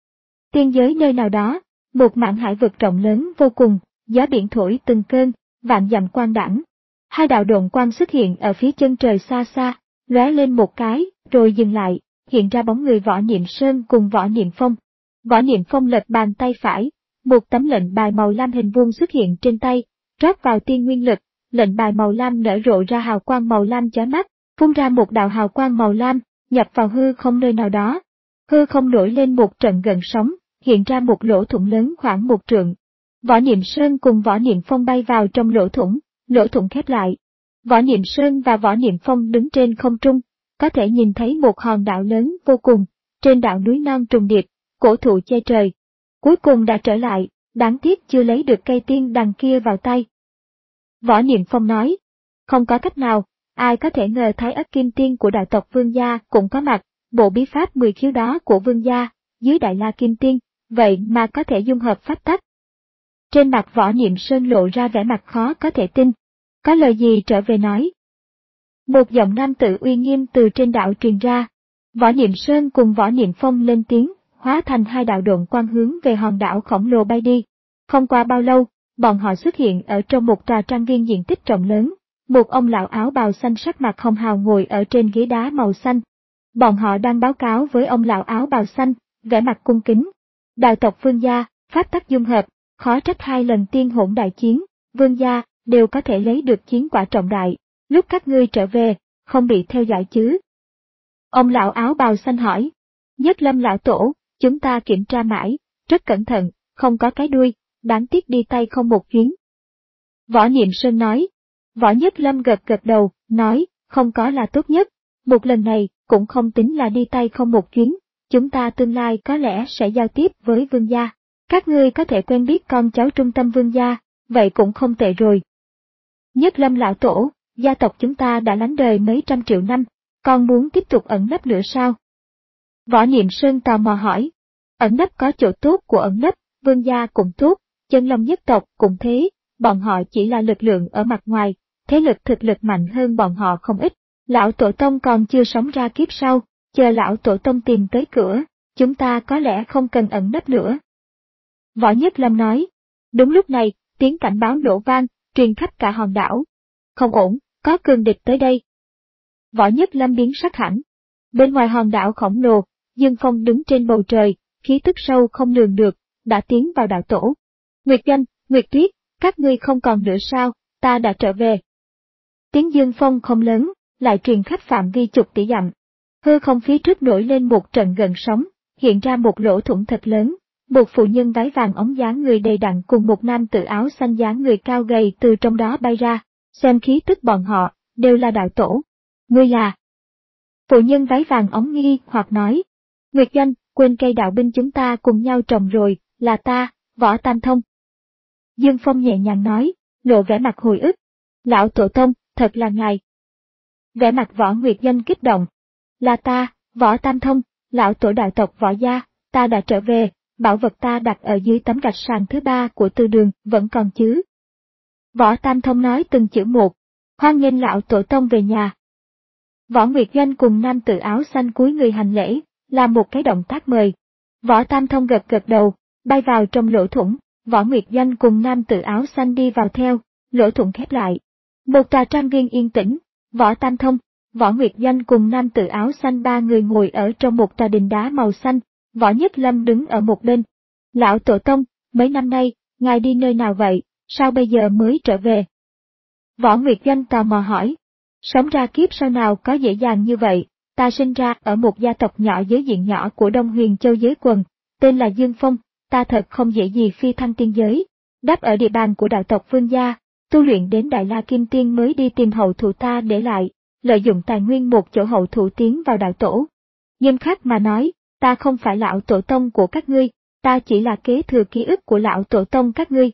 Tiên giới nơi nào đó, một mảng hải vực rộng lớn vô cùng, gió biển thổi từng cơn, vạn dặm quang đãng. Hai đạo độn quang xuất hiện ở phía chân trời xa xa, lóe lên một cái, rồi dừng lại, hiện ra bóng người Võ Niệm Sơn cùng Võ Niệm Phong. Võ Niệm Phong lật bàn tay phải, một tấm lệnh bài màu lam hình vuông xuất hiện trên tay, rót vào tiên nguyên lực, lệnh bài màu lam nở rộ ra hào quang màu lam chói mắt, phun ra một đạo hào quang màu lam, nhập vào hư không nơi nào đó. Hư không nổi lên một trận gợn sóng, hiện ra một lỗ thủng lớn khoảng một trượng. Võ Niệm Sơn cùng Võ Niệm Phong bay vào trong lỗ thủng, lỗ thủng khép lại. Võ Niệm Sơn và Võ Niệm Phong đứng trên không trung, có thể nhìn thấy một hòn đảo lớn vô cùng, trên đảo núi non trùng điệp, cổ thụ che trời. Cuối cùng đã trở lại, đáng tiếc chưa lấy được cây tiên đằng kia vào tay. Võ Niệm Phong nói, không có cách nào, ai có thể ngờ Thái Ất Kim Tiên của đạo tộc Vương gia cũng có mặt, bộ bí pháp mười khiếu đó của Vương gia, dưới Đại La Kim Tiên, vậy mà có thể dung hợp pháp tắc. Trên mặt Võ Niệm Sơn lộ ra vẻ mặt khó có thể tin. Có lời gì trở về nói. Một giọng nam tử uy nghiêm từ trên đảo truyền ra. Võ Niệm Sơn cùng Võ Niệm Phong lên tiếng, hóa thành hai đạo độn quang hướng về hòn đảo khổng lồ bay đi. Không qua bao lâu, bọn họ xuất hiện ở trong một tòa trang viên diện tích rộng lớn. Một ông lão áo bào xanh sắc mặt hồng hào ngồi ở trên ghế đá màu xanh. Bọn họ đang báo cáo với ông lão áo bào xanh, vẻ mặt cung kính. Đạo tộc Vương gia, pháp tắc dung hợp, khó trách hai lần tiên hỗn đại chiến, Vương gia đều có thể lấy được chiến quả trọng đại. Lúc các ngươi trở về, không bị theo dõi chứ? Ông lão áo bào xanh hỏi. Nhất Lâm lão tổ, chúng ta kiểm tra mãi, rất cẩn thận, không có cái đuôi, đáng tiếc đi tay không một chuyến. Võ Niệm Sơn nói. Võ Nhất Lâm gật gật đầu, nói, không có là tốt nhất, một lần này cũng không tính là đi tay không một chuyến, chúng ta tương lai có lẽ sẽ giao tiếp với Vương gia. Các ngươi có thể quen biết con cháu trung tâm Vương gia, vậy cũng không tệ rồi. Nhất Lâm lão tổ, gia tộc chúng ta đã lánh đời mấy trăm triệu năm, còn muốn tiếp tục ẩn nấp nữa sao? Võ Niệm Sơn tò mò hỏi. Ẩn nấp có chỗ tốt của ẩn nấp, Vương gia cũng tốt, Chân Long nhất tộc cũng thế, bọn họ chỉ là lực lượng ở mặt ngoài, thế lực thực lực mạnh hơn bọn họ không ít. Lão Tổ Tông còn chưa sống ra kiếp sau, chờ Lão Tổ Tông tìm tới cửa, chúng ta có lẽ không cần ẩn nấp nữa. Võ Nhất Lâm nói. Đúng lúc này, tiếng cảnh báo nổ vang, truyền khắp cả hòn đảo. Không ổn, có cường địch tới đây. Võ Nhất Lâm biến sắc hẳn. Bên ngoài hòn đảo khổng lồ, Dương Phong đứng trên bầu trời, khí tức sâu không lường được, đã tiến vào đạo tổ. Nguyệt Doanh, Nguyệt Tuyết, các ngươi không còn nữa sao, ta đã trở về. Tiếng Dương Phong không lớn, lại truyền khắp phạm vi chục tỷ dặm. Hư không phía trước nổi lên một trận gợn sóng, hiện ra một lỗ thủng thật lớn. Một phụ nhân váy vàng ống dáng người đầy đặn cùng một nam tử áo xanh dáng người cao gầy từ trong đó bay ra, xem khí tức bọn họ, đều là đạo tổ. Ngươi là? Phụ nhân váy vàng ống nghi hoặc nói. Nguyệt Doanh, quên cây đạo binh chúng ta cùng nhau trồng rồi, là ta, Võ Tam Thông. Dương Phong nhẹ nhàng nói, lộ vẻ mặt hồi ức. Lão Tổ Tông, thật là ngài. Vẻ mặt Võ Nguyệt Doanh kích động. Là ta, Võ Tam Thông, lão tổ đạo tộc Võ gia, ta đã trở về. Bảo vật ta đặt ở dưới tấm gạch sàn thứ ba của tư đường, vẫn còn chứ. Võ Tam Thông nói từng chữ một, hoan nghênh lão tổ tông về nhà. Võ Nguyệt Doanh cùng nam tử áo xanh cúi người hành lễ, làm một cái động tác mời. Võ Tam Thông gật gật đầu, bay vào trong lỗ thủng, Võ Nguyệt Doanh cùng nam tử áo xanh đi vào theo, lỗ thủng khép lại. Một tòa trang viên yên tĩnh, Võ Tam Thông, Võ Nguyệt Doanh cùng nam tử áo xanh ba người ngồi ở trong một tòa đình đá màu xanh. Võ Nhất Lâm đứng ở một bên. Lão Tổ Tông, mấy năm nay, ngài đi nơi nào vậy, sao bây giờ mới trở về? Võ Nguyệt Doanh tò mò hỏi. Sống ra kiếp sau nào có dễ dàng như vậy, ta sinh ra ở một gia tộc nhỏ giới diện nhỏ của Đông Huyền Châu giới quần, tên là Dương Phong, ta thật không dễ gì phi thăng tiên giới, đáp ở địa bàn của đạo tộc Vương gia, tu luyện đến Đại La Kim Tiên mới đi tìm hậu thủ ta để lại, lợi dụng tài nguyên một chỗ hậu thủ tiến vào đạo tổ. Nghiêm khắc mà nói, ta không phải lão tổ tông của các ngươi, ta chỉ là kế thừa ký ức của lão tổ tông các ngươi.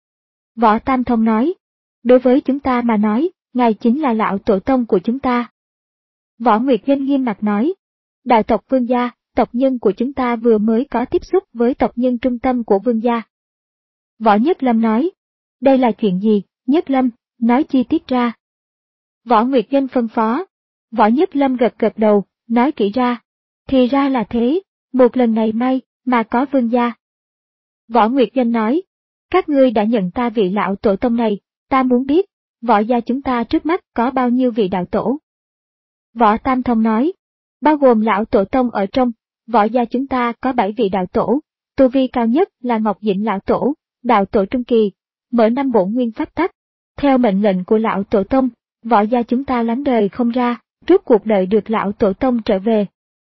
Võ Tam Thông nói, đối với chúng ta mà nói, ngài chính là lão tổ tông của chúng ta. Võ Nguyệt Doanh nghiêm mặt nói, đại tộc Vương gia, tộc nhân của chúng ta vừa mới có tiếp xúc với tộc nhân trung tâm của Vương gia. Võ Nhất Lâm nói, đây là chuyện gì, Nhất Lâm, nói chi tiết ra. Võ Nguyệt Doanh phân phó, Võ Nhất Lâm gật gật đầu, nói kỹ ra. Thì ra là thế, một lần này may, mà có Vương gia. Võ Nguyệt Doanh nói, các ngươi đã nhận ta vị lão tổ tông này, ta muốn biết, Võ gia chúng ta trước mắt có bao nhiêu vị đạo tổ. Võ Tam Thông nói, bao gồm lão tổ tông ở trong, Võ gia chúng ta có bảy vị đạo tổ, tu vi cao nhất là Ngọc Dĩnh lão tổ, đạo tổ trung kỳ, mở năm bổn nguyên pháp tắc. Theo mệnh lệnh của lão tổ tông, Võ gia chúng ta lánh đời không ra, rốt cuộc đợi được lão tổ tông trở về.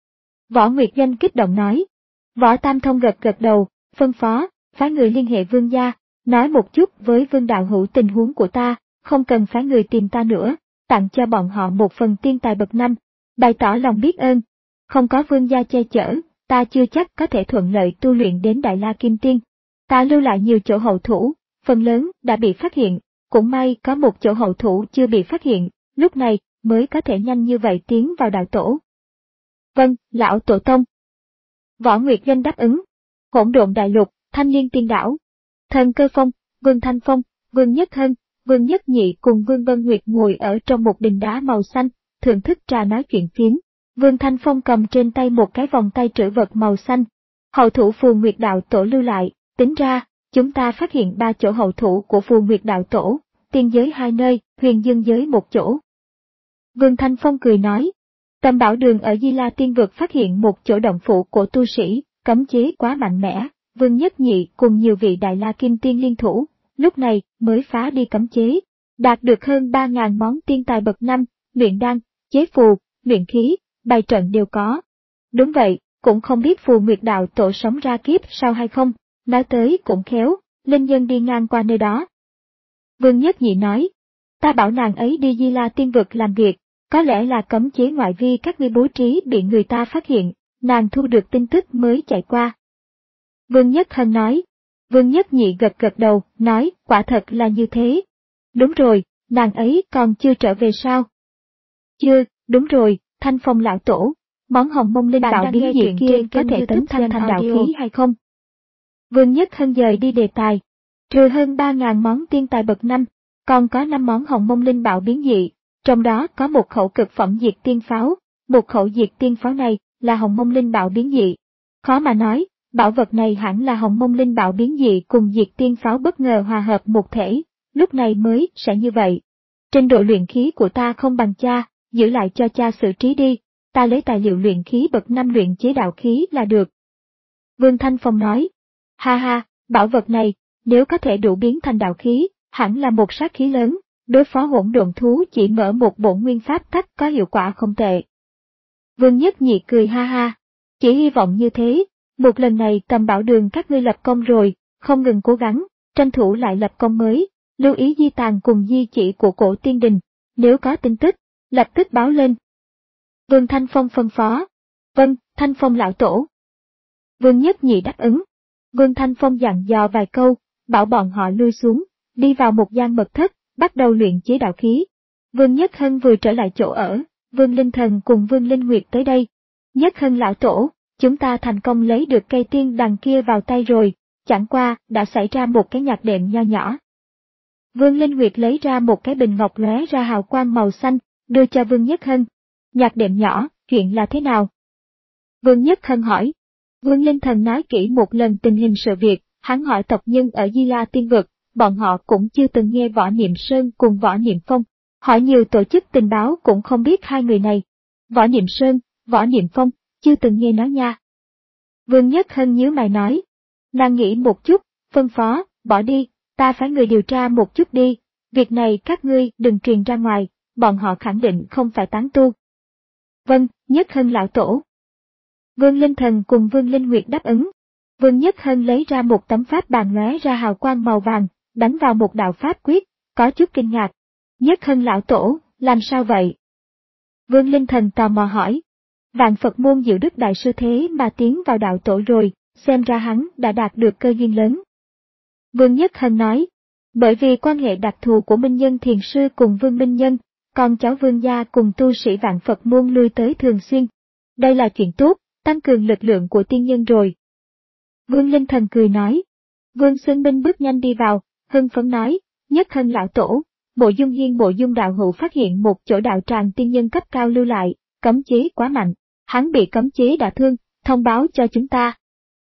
Võ Nguyệt Doanh kích động nói. Võ Tam Thông gật gật đầu, phân phó, phái người liên hệ Vương gia, nói một chút với Vương đạo hữu tình huống của ta, không cần phái người tìm ta nữa, tặng cho bọn họ một phần tiên tài bậc năm, bày tỏ lòng biết ơn. Không có Vương gia che chở, ta chưa chắc có thể thuận lợi tu luyện đến Đại La Kim Tiên. Ta lưu lại nhiều chỗ hậu thủ, phần lớn đã bị phát hiện, cũng may có một chỗ hậu thủ chưa bị phát hiện, lúc này mới có thể nhanh như vậy tiến vào đạo tổ. Vâng, lão tổ tông. Võ Nguyệt Doanh đáp ứng. Hỗn Độn Đại Lục, Thanh Liên Tiên Đảo. Thần Cơ Phong, Vương Thanh Phong, Vương Nhất Hân, Vương Nhất Nhị cùng Vương Vân Nguyệt ngồi ở trong một đình đá màu xanh, thưởng thức trà nói chuyện phiếm. Vương Thanh Phong cầm trên tay một cái vòng tay trữ vật màu xanh. Hậu thủ Phù Nguyệt Đạo Tổ lưu lại, tính ra, chúng ta phát hiện ba chỗ hậu thủ của Phù Nguyệt Đạo Tổ, tiên giới hai nơi, huyền dương giới một chỗ. Vương Thanh Phong cười nói. Tam Bảo Đường ở Di La Tiên Vực phát hiện một chỗ động phủ của tu sĩ, cấm chế quá mạnh mẽ, Vương Nhất Nhị cùng nhiều vị Đại La Kim Tiên liên thủ, lúc này mới phá đi cấm chế, đạt được hơn ba ngàn món tiên tài bậc năm, luyện đan, chế phù, luyện khí, bài trận đều có. Đúng vậy, cũng không biết Phù Nguyệt Đạo Tổ sống ra kiếp sau hay không, nói tới cũng khéo, linh nhân đi ngang qua nơi đó. Vương Nhất Nhị nói, ta bảo nàng ấy đi Di La Tiên Vực làm việc. Có lẽ là cấm chế ngoại vi các ngươi bố trí bị người ta phát hiện, nàng thu được tin tức mới chạy qua. Vương Nhất Hân nói. Vương Nhất Nhị gật gật đầu, nói, quả thật là như thế. Đúng rồi, nàng ấy còn chưa trở về sao? Chưa, đúng rồi, Thanh Phong lão tổ, món hồng mông linh bảo biến dị kia có thể tấn thanh thành đạo khí hay không? Vương Nhất Hân dời đi đề tài. Trừ hơn ba ngàn món tiên tài bậc năm, còn có năm món hồng mông linh bảo biến dị. Trong đó có một khẩu cực phẩm diệt tiên pháo, một khẩu diệt tiên pháo này là hồng mông linh bảo biến dị. Khó mà nói, bảo vật này hẳn là hồng mông linh bảo biến dị cùng diệt tiên pháo bất ngờ hòa hợp một thể, lúc này mới sẽ như vậy. Trình độ luyện khí của ta không bằng cha, giữ lại cho cha xử trí đi, ta lấy tài liệu luyện khí bậc năm luyện chế đạo khí là được. Vương Thanh Phong nói, ha ha, bảo vật này, nếu có thể đủ biến thành đạo khí, hẳn là một sát khí lớn. Đối phó hỗn độn thú chỉ mở một bổn nguyên pháp tắc có hiệu quả không tệ. Vương Nhất Nhị cười ha ha, chỉ hy vọng như thế, một lần này Tam Bảo Đường các ngươi lập công rồi, không ngừng cố gắng, tranh thủ lại lập công mới, lưu ý di tàn cùng di chỉ của cổ tiên đình, nếu có tin tức, lập tức báo lên. Vương Thanh Phong phân phó, vâng, Thanh Phong lão tổ. Vương Nhất Nhị đáp ứng, Vương Thanh Phong dặn dò vài câu, bảo bọn họ lui xuống, đi vào một gian mật thất. Bắt đầu luyện chế đạo khí. Vương Nhất Hân vừa trở lại chỗ ở, Vương Linh Thần cùng Vương Linh Nguyệt tới đây. Nhất Hân lão tổ, chúng ta thành công lấy được cây tiên đằng kia vào tay rồi, chẳng qua đã xảy ra một cái nhạc đệm nho nhỏ. Vương Linh Nguyệt lấy ra một cái bình ngọc lóe ra hào quang màu xanh, đưa cho Vương Nhất Hân. Nhạc đệm nhỏ, chuyện là thế nào? Vương Nhất Hân hỏi. Vương Linh Thần nói kỹ một lần tình hình sự việc, hắn hỏi tộc nhân ở Di La Tiên Vực. Bọn họ cũng chưa từng nghe Võ Niệm Sơn cùng Võ Niệm Phong, hỏi nhiều tổ chức tình báo cũng không biết hai người này. Võ Niệm Sơn, Võ Niệm Phong, chưa từng nghe nói nha. Vương Nhất Hân nhíu mày nói. Nàng nghĩ một chút, phân phó, bỏ đi, ta phải người điều tra một chút đi, việc này các ngươi đừng truyền ra ngoài, bọn họ khẳng định không phải tán tu. Vâng, Nhất Hân lão tổ. Vương Linh Thần cùng Vương Linh Nguyệt đáp ứng. Vương Nhất Hân lấy ra một tấm pháp bàn lóe ra hào quang màu vàng, đánh vào một đạo pháp quyết, có chút kinh ngạc. Nhất Hân lão tổ, làm sao vậy? Vương Linh Thần tò mò hỏi. Vạn Phật môn Diệu Đức Đại Sư thế mà tiến vào đạo tổ rồi, xem ra hắn đã đạt được cơ duyên lớn. Vương Nhất Hân nói, bởi vì quan hệ đặc thù của Minh Nhân Thiền Sư cùng Vương Minh Nhân, con cháu Vương gia cùng tu sĩ Vạn Phật môn lui tới thường xuyên. Đây là chuyện tốt, tăng cường lực lượng của tiên nhân rồi. Vương Linh Thần cười nói. Vương Xuân Minh bước nhanh đi vào, hưng phấn nói, Nhất Hân lão tổ, Mộ Dung Hiên Mộ Dung đạo hữu phát hiện một chỗ đạo tràng tiên nhân cấp cao lưu lại, cấm chế quá mạnh, hắn bị cấm chế đả thương, thông báo cho chúng ta.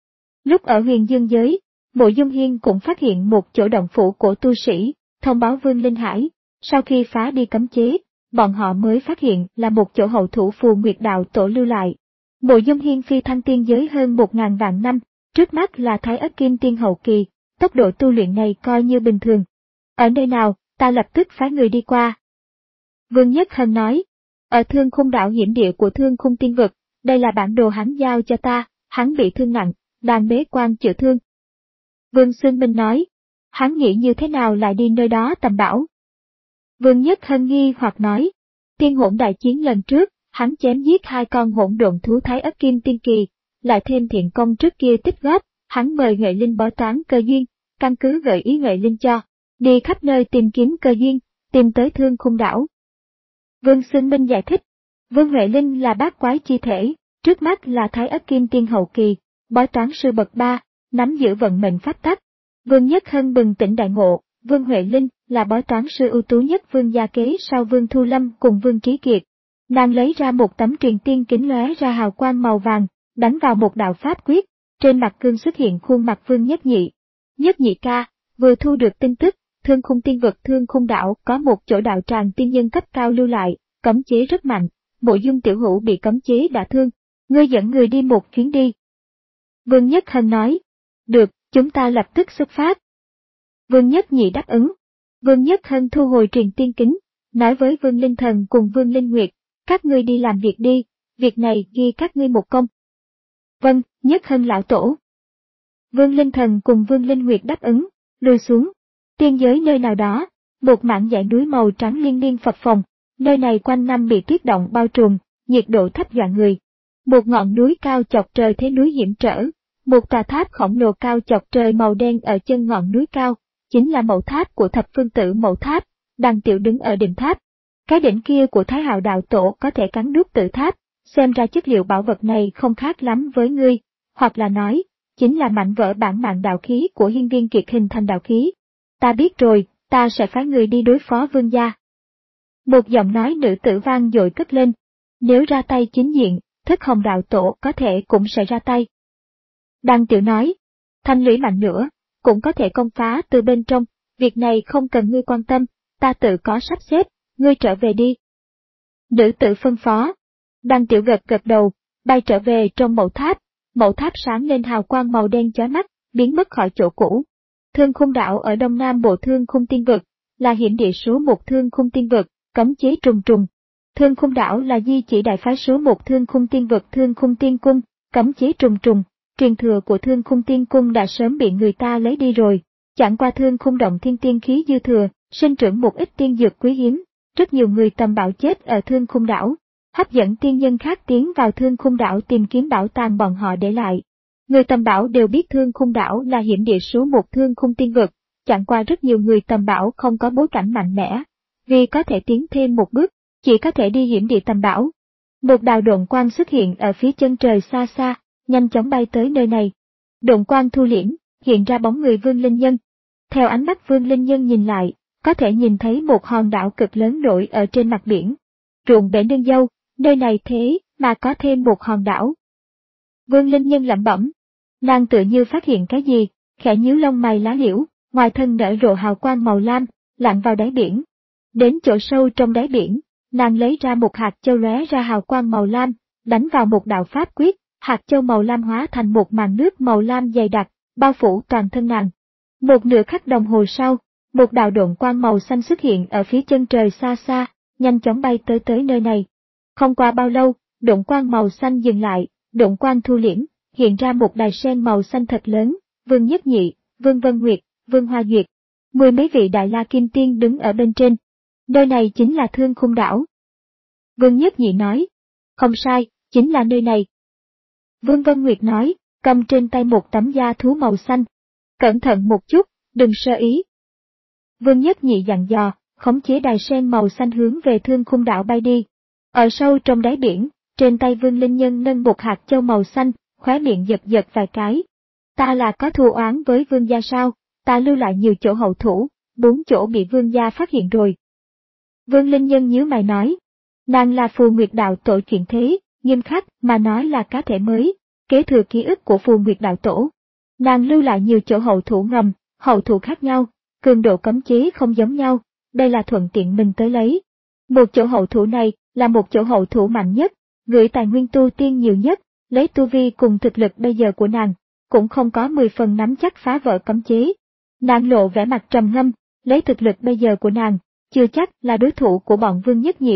Lúc ở huyền dương giới, Mộ Dung Hiên cũng phát hiện một chỗ động phủ của tu sĩ, thông báo Vương Linh Hải, sau khi phá đi cấm chế, bọn họ mới phát hiện là một chỗ hậu thủ Phù Nguyệt đạo tổ lưu lại. Mộ Dung Hiên phi thăng tiên giới hơn một ngàn vạn năm, trước mắt là Thái Ất Kim Tiên hậu kỳ, tốc độ tu luyện này coi như bình thường. Ở nơi nào, ta lập tức phái người đi qua. Vương Nhất Hân nói. ở Thương Khung Đảo hiểm địa của Thương Khung Tiên Vực, đây là bản đồ hắn giao cho ta, hắn bị thương nặng, đang bế quan chữa thương. Vương Xương Minh nói, hắn nghĩ như thế nào lại đi nơi đó tầm bảo. Vương Nhất Hân nghi hoặc nói, tiên hỗn đại chiến lần trước, hắn chém giết hai con hỗn độn thú Thái Ất Kim Tiên Kỳ, lại thêm thiện công trước kia tích góp, hắn mời Nghệ Linh bói toán cơ duyên, căn cứ gợi ý Nghệ Linh cho, đi khắp nơi tìm kiếm cơ duyên, tìm tới Thương Khung Đảo. Vương Xương Minh giải thích, Vương Huệ Linh là bát quái chi thể, trước mắt là Thái Ất Kim Tiên hậu kỳ, bói toán sư bậc ba, nắm giữ vận mệnh pháp tắc. Vương Nhất Hân bừng tỉnh đại ngộ, Vương Huệ Linh là bói toán sư ưu tú nhất Vương gia kế sau Vương Thu Lâm cùng Vương Trí Kiệt. Nàng lấy ra một tấm truyền tiên kính lóe ra hào quang màu vàng, đánh vào một đạo pháp quyết, trên mặt gương xuất hiện khuôn mặt Vương Nhất Nhị. Nhất Nhị ca, vừa thu được tin tức, Thương Khung Tiên Vực Thương Khung Đảo có một chỗ đạo tràng tiên nhân cấp cao lưu lại, cấm chế rất mạnh, Mộ Dung tiểu hữu bị cấm chế đả thương, ngươi dẫn người đi một chuyến đi. Vương Nhất Hân nói, được, chúng ta lập tức xuất phát. Vương Nhất Nhị đáp ứng. Vương Nhất Hân thu hồi truyền tiên kính, nói với Vương Linh Thần cùng Vương Linh Nguyệt, các ngươi đi làm việc đi, việc này ghi các ngươi một công. Vâng, Nhất Hân lão tổ. Vương Linh Thần cùng Vương Linh Nguyệt đáp ứng, lùi xuống. Tiên giới nơi nào đó, một mảng dãy núi màu trắng liên liên phập phồng, nơi này quanh năm bị tuyết động bao trùm, nhiệt độ thấp dọa người. Một ngọn núi cao chọc trời thế núi hiểm trở, một tòa tháp khổng lồ cao chọc trời màu đen ở chân ngọn núi cao, chính là mẫu tháp của thập phương tử mẫu tháp, Đằng Tiểu đứng ở đỉnh tháp. Cái đỉnh kia của Thái Hạo đạo tổ có thể cắn nuốt tử tháp, xem ra chất liệu bảo vật này không khác lắm với ngươi, hoặc là nói, chính là mảnh vỡ bản mạng đạo khí của Hiên Viên Kiệt hình thành đạo khí. Ta biết rồi, ta sẽ phái người đi đối phó Vương gia. Một giọng nói nữ tử vang dội cất lên, nếu ra tay chính diện, Thất Hồng đạo tổ có thể cũng sẽ ra tay. Đằng Tiểu nói, thanh lũy mạnh nữa, cũng có thể công phá từ bên trong, việc này không cần ngươi quan tâm, ta tự có sắp xếp, ngươi trở về đi. Nữ tử phân phó. Đằng Tiểu gật gật đầu, bay trở về trong mẫu tháp, mẫu tháp sáng lên hào quang màu đen chói mắt, biến mất khỏi chỗ cũ. Thương Khung Đảo ở đông nam bộ Thương Khung Tiên Vực, là hiểm địa số một Thương Khung Tiên Vực, cấm chế trùng trùng. Thương Khung Đảo là di chỉ đại phái số một Thương Khung Tiên Vực Thương Khung Tiên Cung, cấm chế trùng trùng. Truyền thừa của Thương Khung Tiên Cung đã sớm bị người ta lấy đi rồi, chẳng qua Thương Khung Động Thiên tiên khí dư thừa, sinh trưởng một ít tiên dược quý hiếm, rất nhiều người tầm bảo chết ở Thương Khung Đảo, hấp dẫn tiên nhân khác tiến vào Thương Khung Đảo tìm kiếm bảo tàng bọn họ để lại. Người tầm bảo đều biết Thương Khung Đảo là hiểm địa số một Thương Khung Tiên Vực, chẳng qua rất nhiều người tầm bảo không có bối cảnh mạnh mẽ, vì có thể tiến thêm một bước, chỉ có thể đi hiểm địa tầm bảo. Một đạo độn quang xuất hiện ở phía chân trời xa xa, nhanh chóng bay tới nơi này. Độn quang thu liễm, hiện ra bóng người Vương Linh Nhân. Theo ánh mắt Vương Linh Nhân nhìn lại, có thể nhìn thấy một hòn đảo cực lớn nổi ở trên mặt biển. Ruộng bể nương dâu, nơi này thế mà có thêm một hòn đảo. Vương Linh Nhân lẩm bẩm. Nàng tựa như phát hiện cái gì, khẽ nhíu lông mày lá liễu, ngoài thân nở rộ hào quang màu lam, lặn vào đáy biển. Đến chỗ sâu trong đáy biển, nàng lấy ra một hạt châu lóe ra hào quang màu lam, đánh vào một đạo pháp quyết. Hạt châu màu lam hóa thành một màn nước màu lam dày đặc, bao phủ toàn thân nàng. Một nửa khắc đồng hồ sau, một đạo độn quang màu xanh xuất hiện ở phía chân trời xa xa, nhanh chóng bay tới tới nơi này. Không qua bao lâu, độn quang màu xanh dừng lại, độn quang thu liễm, hiện ra một đài sen màu xanh thật lớn, Vương Nhất Nhị, Vương Vân Nguyệt, Vương Hoa Duyệt. Mười mấy vị đại la kim tiên đứng ở bên trên. Nơi này chính là Thương Khung Đảo. Vương Nhất Nhị nói, không sai, chính là nơi này. Vương Vân Nguyệt nói, cầm trên tay một tấm da thú màu xanh. Cẩn thận một chút, đừng sơ ý. Vương Nhất Nhị dặn dò, khống chế đài sen màu xanh hướng về Thương Khung Đảo bay đi. Ở sâu trong đáy biển, trên tay Vương Linh Nhân nâng một hạt châu màu xanh, khóe miệng giật giật vài cái. Ta là có thù oán với Vương gia sao, ta lưu lại nhiều chỗ hậu thủ, bốn chỗ bị Vương gia phát hiện rồi. Vương Linh Nhân nhíu mày nói, nàng là Phù Nguyệt đạo tổ chuyển thế, nghiêm khắc mà nói là cá thể mới, kế thừa ký ức của Phù Nguyệt đạo tổ. Nàng lưu lại nhiều chỗ hậu thủ ngầm, hậu thủ khác nhau, cường độ cấm chế không giống nhau, đây là thuận tiện mình tới lấy. Một chỗ hậu thủ này là một chỗ hậu thủ mạnh nhất, gửi tài nguyên tu tiên nhiều nhất, lấy tu vi cùng thực lực bây giờ của nàng, cũng không có mười phần nắm chắc phá vỡ cấm chế. Nàng lộ vẻ mặt trầm ngâm, lấy thực lực bây giờ của nàng, chưa chắc là đối thủ của bọn Vương Nhất Nhị,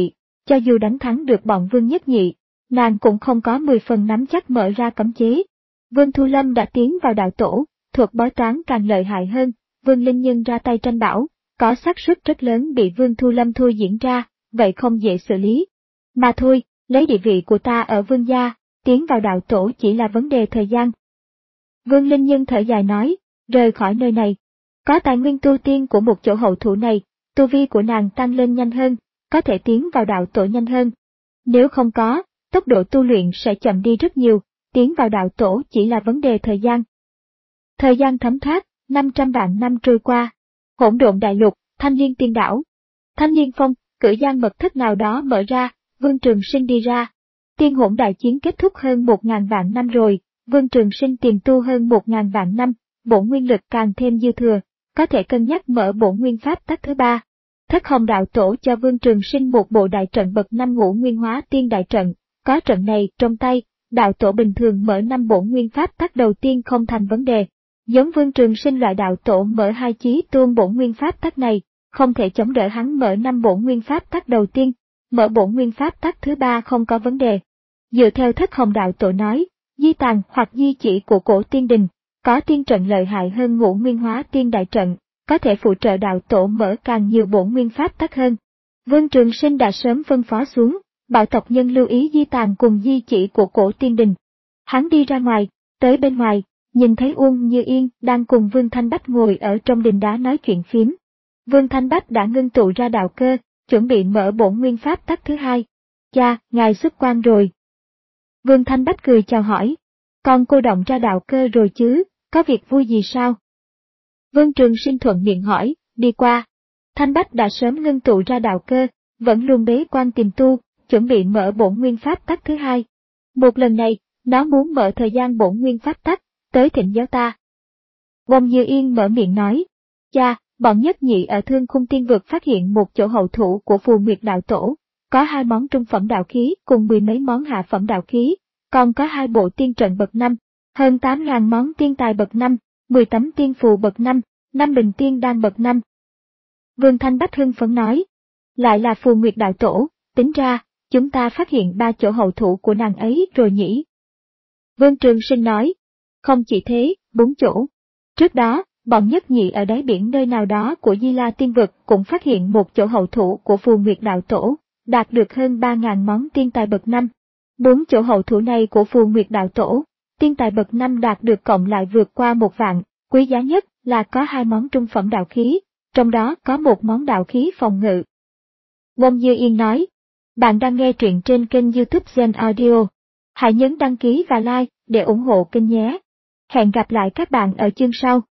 cho dù đánh thắng được bọn Vương Nhất Nhị, nàng cũng không có mười phần nắm chắc mở ra cấm chế. Vương Thu Lâm đã tiến vào đạo tổ, thuật bói toán càng lợi hại hơn, Vương Linh Nhân ra tay tranh bảo, có xác suất rất lớn bị Vương Thu Lâm thôi diễn ra, vậy không dễ xử lý. Mà thôi, lấy địa vị của ta ở Vương gia, tiến vào đạo tổ chỉ là vấn đề thời gian. Vương Linh Nhân thở dài nói, rời khỏi nơi này. Có tài nguyên tu tiên của một chỗ hậu thủ này, tu vi của nàng tăng lên nhanh hơn, có thể tiến vào đạo tổ nhanh hơn. Nếu không có, tốc độ tu luyện sẽ chậm đi rất nhiều, tiến vào đạo tổ chỉ là vấn đề thời gian. Thời gian thấm thoát, năm trăm vạn năm trôi qua. Hỗn độn đại lục, Thanh Liên Tiên đảo. Thanh Liên Phong, cử gian mật thất nào đó mở ra, Vương Trường Sinh đi ra. Tiên hỗn đại chiến kết thúc hơn một ngàn vạn năm rồi, Vương Trường Sinh tiềm tu hơn một ngàn vạn năm, bổn nguyên lực càng thêm dư thừa, có thể cân nhắc mở bổn nguyên pháp tắc thứ ba. Thất Hồng đạo tổ cho Vương Trường Sinh một bộ đại trận bậc năm ngũ nguyên hóa tiên đại trận, có trận này trong tay, đạo tổ bình thường mở năm bổn nguyên pháp tắc đầu tiên không thành vấn đề. Giống Vương Trường Sinh loại đạo tổ mở hai chí tôn bổn nguyên pháp tắc này, không thể chống đỡ hắn mở năm bổn nguyên pháp tắc đầu tiên, mở bổn nguyên pháp tắc thứ ba không có vấn đề. Dựa theo Thất Hồng đạo tổ nói, di tàn hoặc di chỉ của cổ tiên đình, có tiên trận lợi hại hơn ngũ nguyên hóa tiên đại trận, có thể phụ trợ đạo tổ mở càng nhiều bổn nguyên pháp tắc hơn. Vương Trường Sinh đã sớm phân phó xuống, bảo tộc nhân lưu ý di tàn cùng di chỉ của cổ tiên đình. Hắn đi ra ngoài, tới bên ngoài, nhìn thấy Uông Như Yên đang cùng Vương Thanh Bách ngồi ở trong đình đá nói chuyện phím. Vương Thanh Bách đã ngưng tụ ra đạo cơ, chuẩn bị mở bổn nguyên pháp tắc thứ hai. Cha, ngài xuất quan rồi. Vương Thanh Bách cười chào hỏi. Con cô động ra đạo cơ rồi chứ, có việc vui gì sao? Vương Trường Sinh thuận miệng hỏi, đi qua. Thanh Bách đã sớm ngưng tụ ra đạo cơ, vẫn luôn bế quan tìm tu, chuẩn bị mở bổn nguyên pháp tắc thứ hai. Một lần này, nó muốn mở thời gian bổn nguyên pháp tắc, tới thỉnh giáo ta. Uông Như Yên mở miệng nói, cha, bọn Nhất Nhị ở Thương Khung Tiên Vực phát hiện một chỗ hậu thủ của Phù Nguyệt đạo tổ, có hai món trung phẩm đạo khí cùng mười mấy món hạ phẩm đạo khí, còn có hai bộ tiên trận bậc năm, hơn tám ngàn món tiên tài bậc năm, mười tấm tiên phù bậc năm, năm bình tiên đan bậc năm. Vương Thanh Bách hưng phấn nói, lại là Phù Nguyệt đạo tổ, tính ra, chúng ta phát hiện ba chỗ hậu thủ của nàng ấy rồi nhỉ. Vương Trường Sinh nói, không chỉ thế, bốn chỗ. Trước đó, bọn Nhất Nhị ở đáy biển nơi nào đó của Di La Tiên Vực cũng phát hiện một chỗ hậu thủ của Phù Nguyệt đạo tổ, đạt được hơn ba ngàn món tiên tài bậc năm. Bốn chỗ hậu thủ này của Phù Nguyệt đạo tổ, tiên tài bậc năm đạt được cộng lại vượt qua một vạn, quý giá nhất là có hai món trung phẩm đạo khí, trong đó có một món đạo khí phòng ngự. Uông Như Yên nói, bạn đang nghe truyện trên kênh YouTube Gen Audio. Hãy nhấn đăng ký và like để ủng hộ kênh nhé. Hẹn gặp lại các bạn ở chương sau.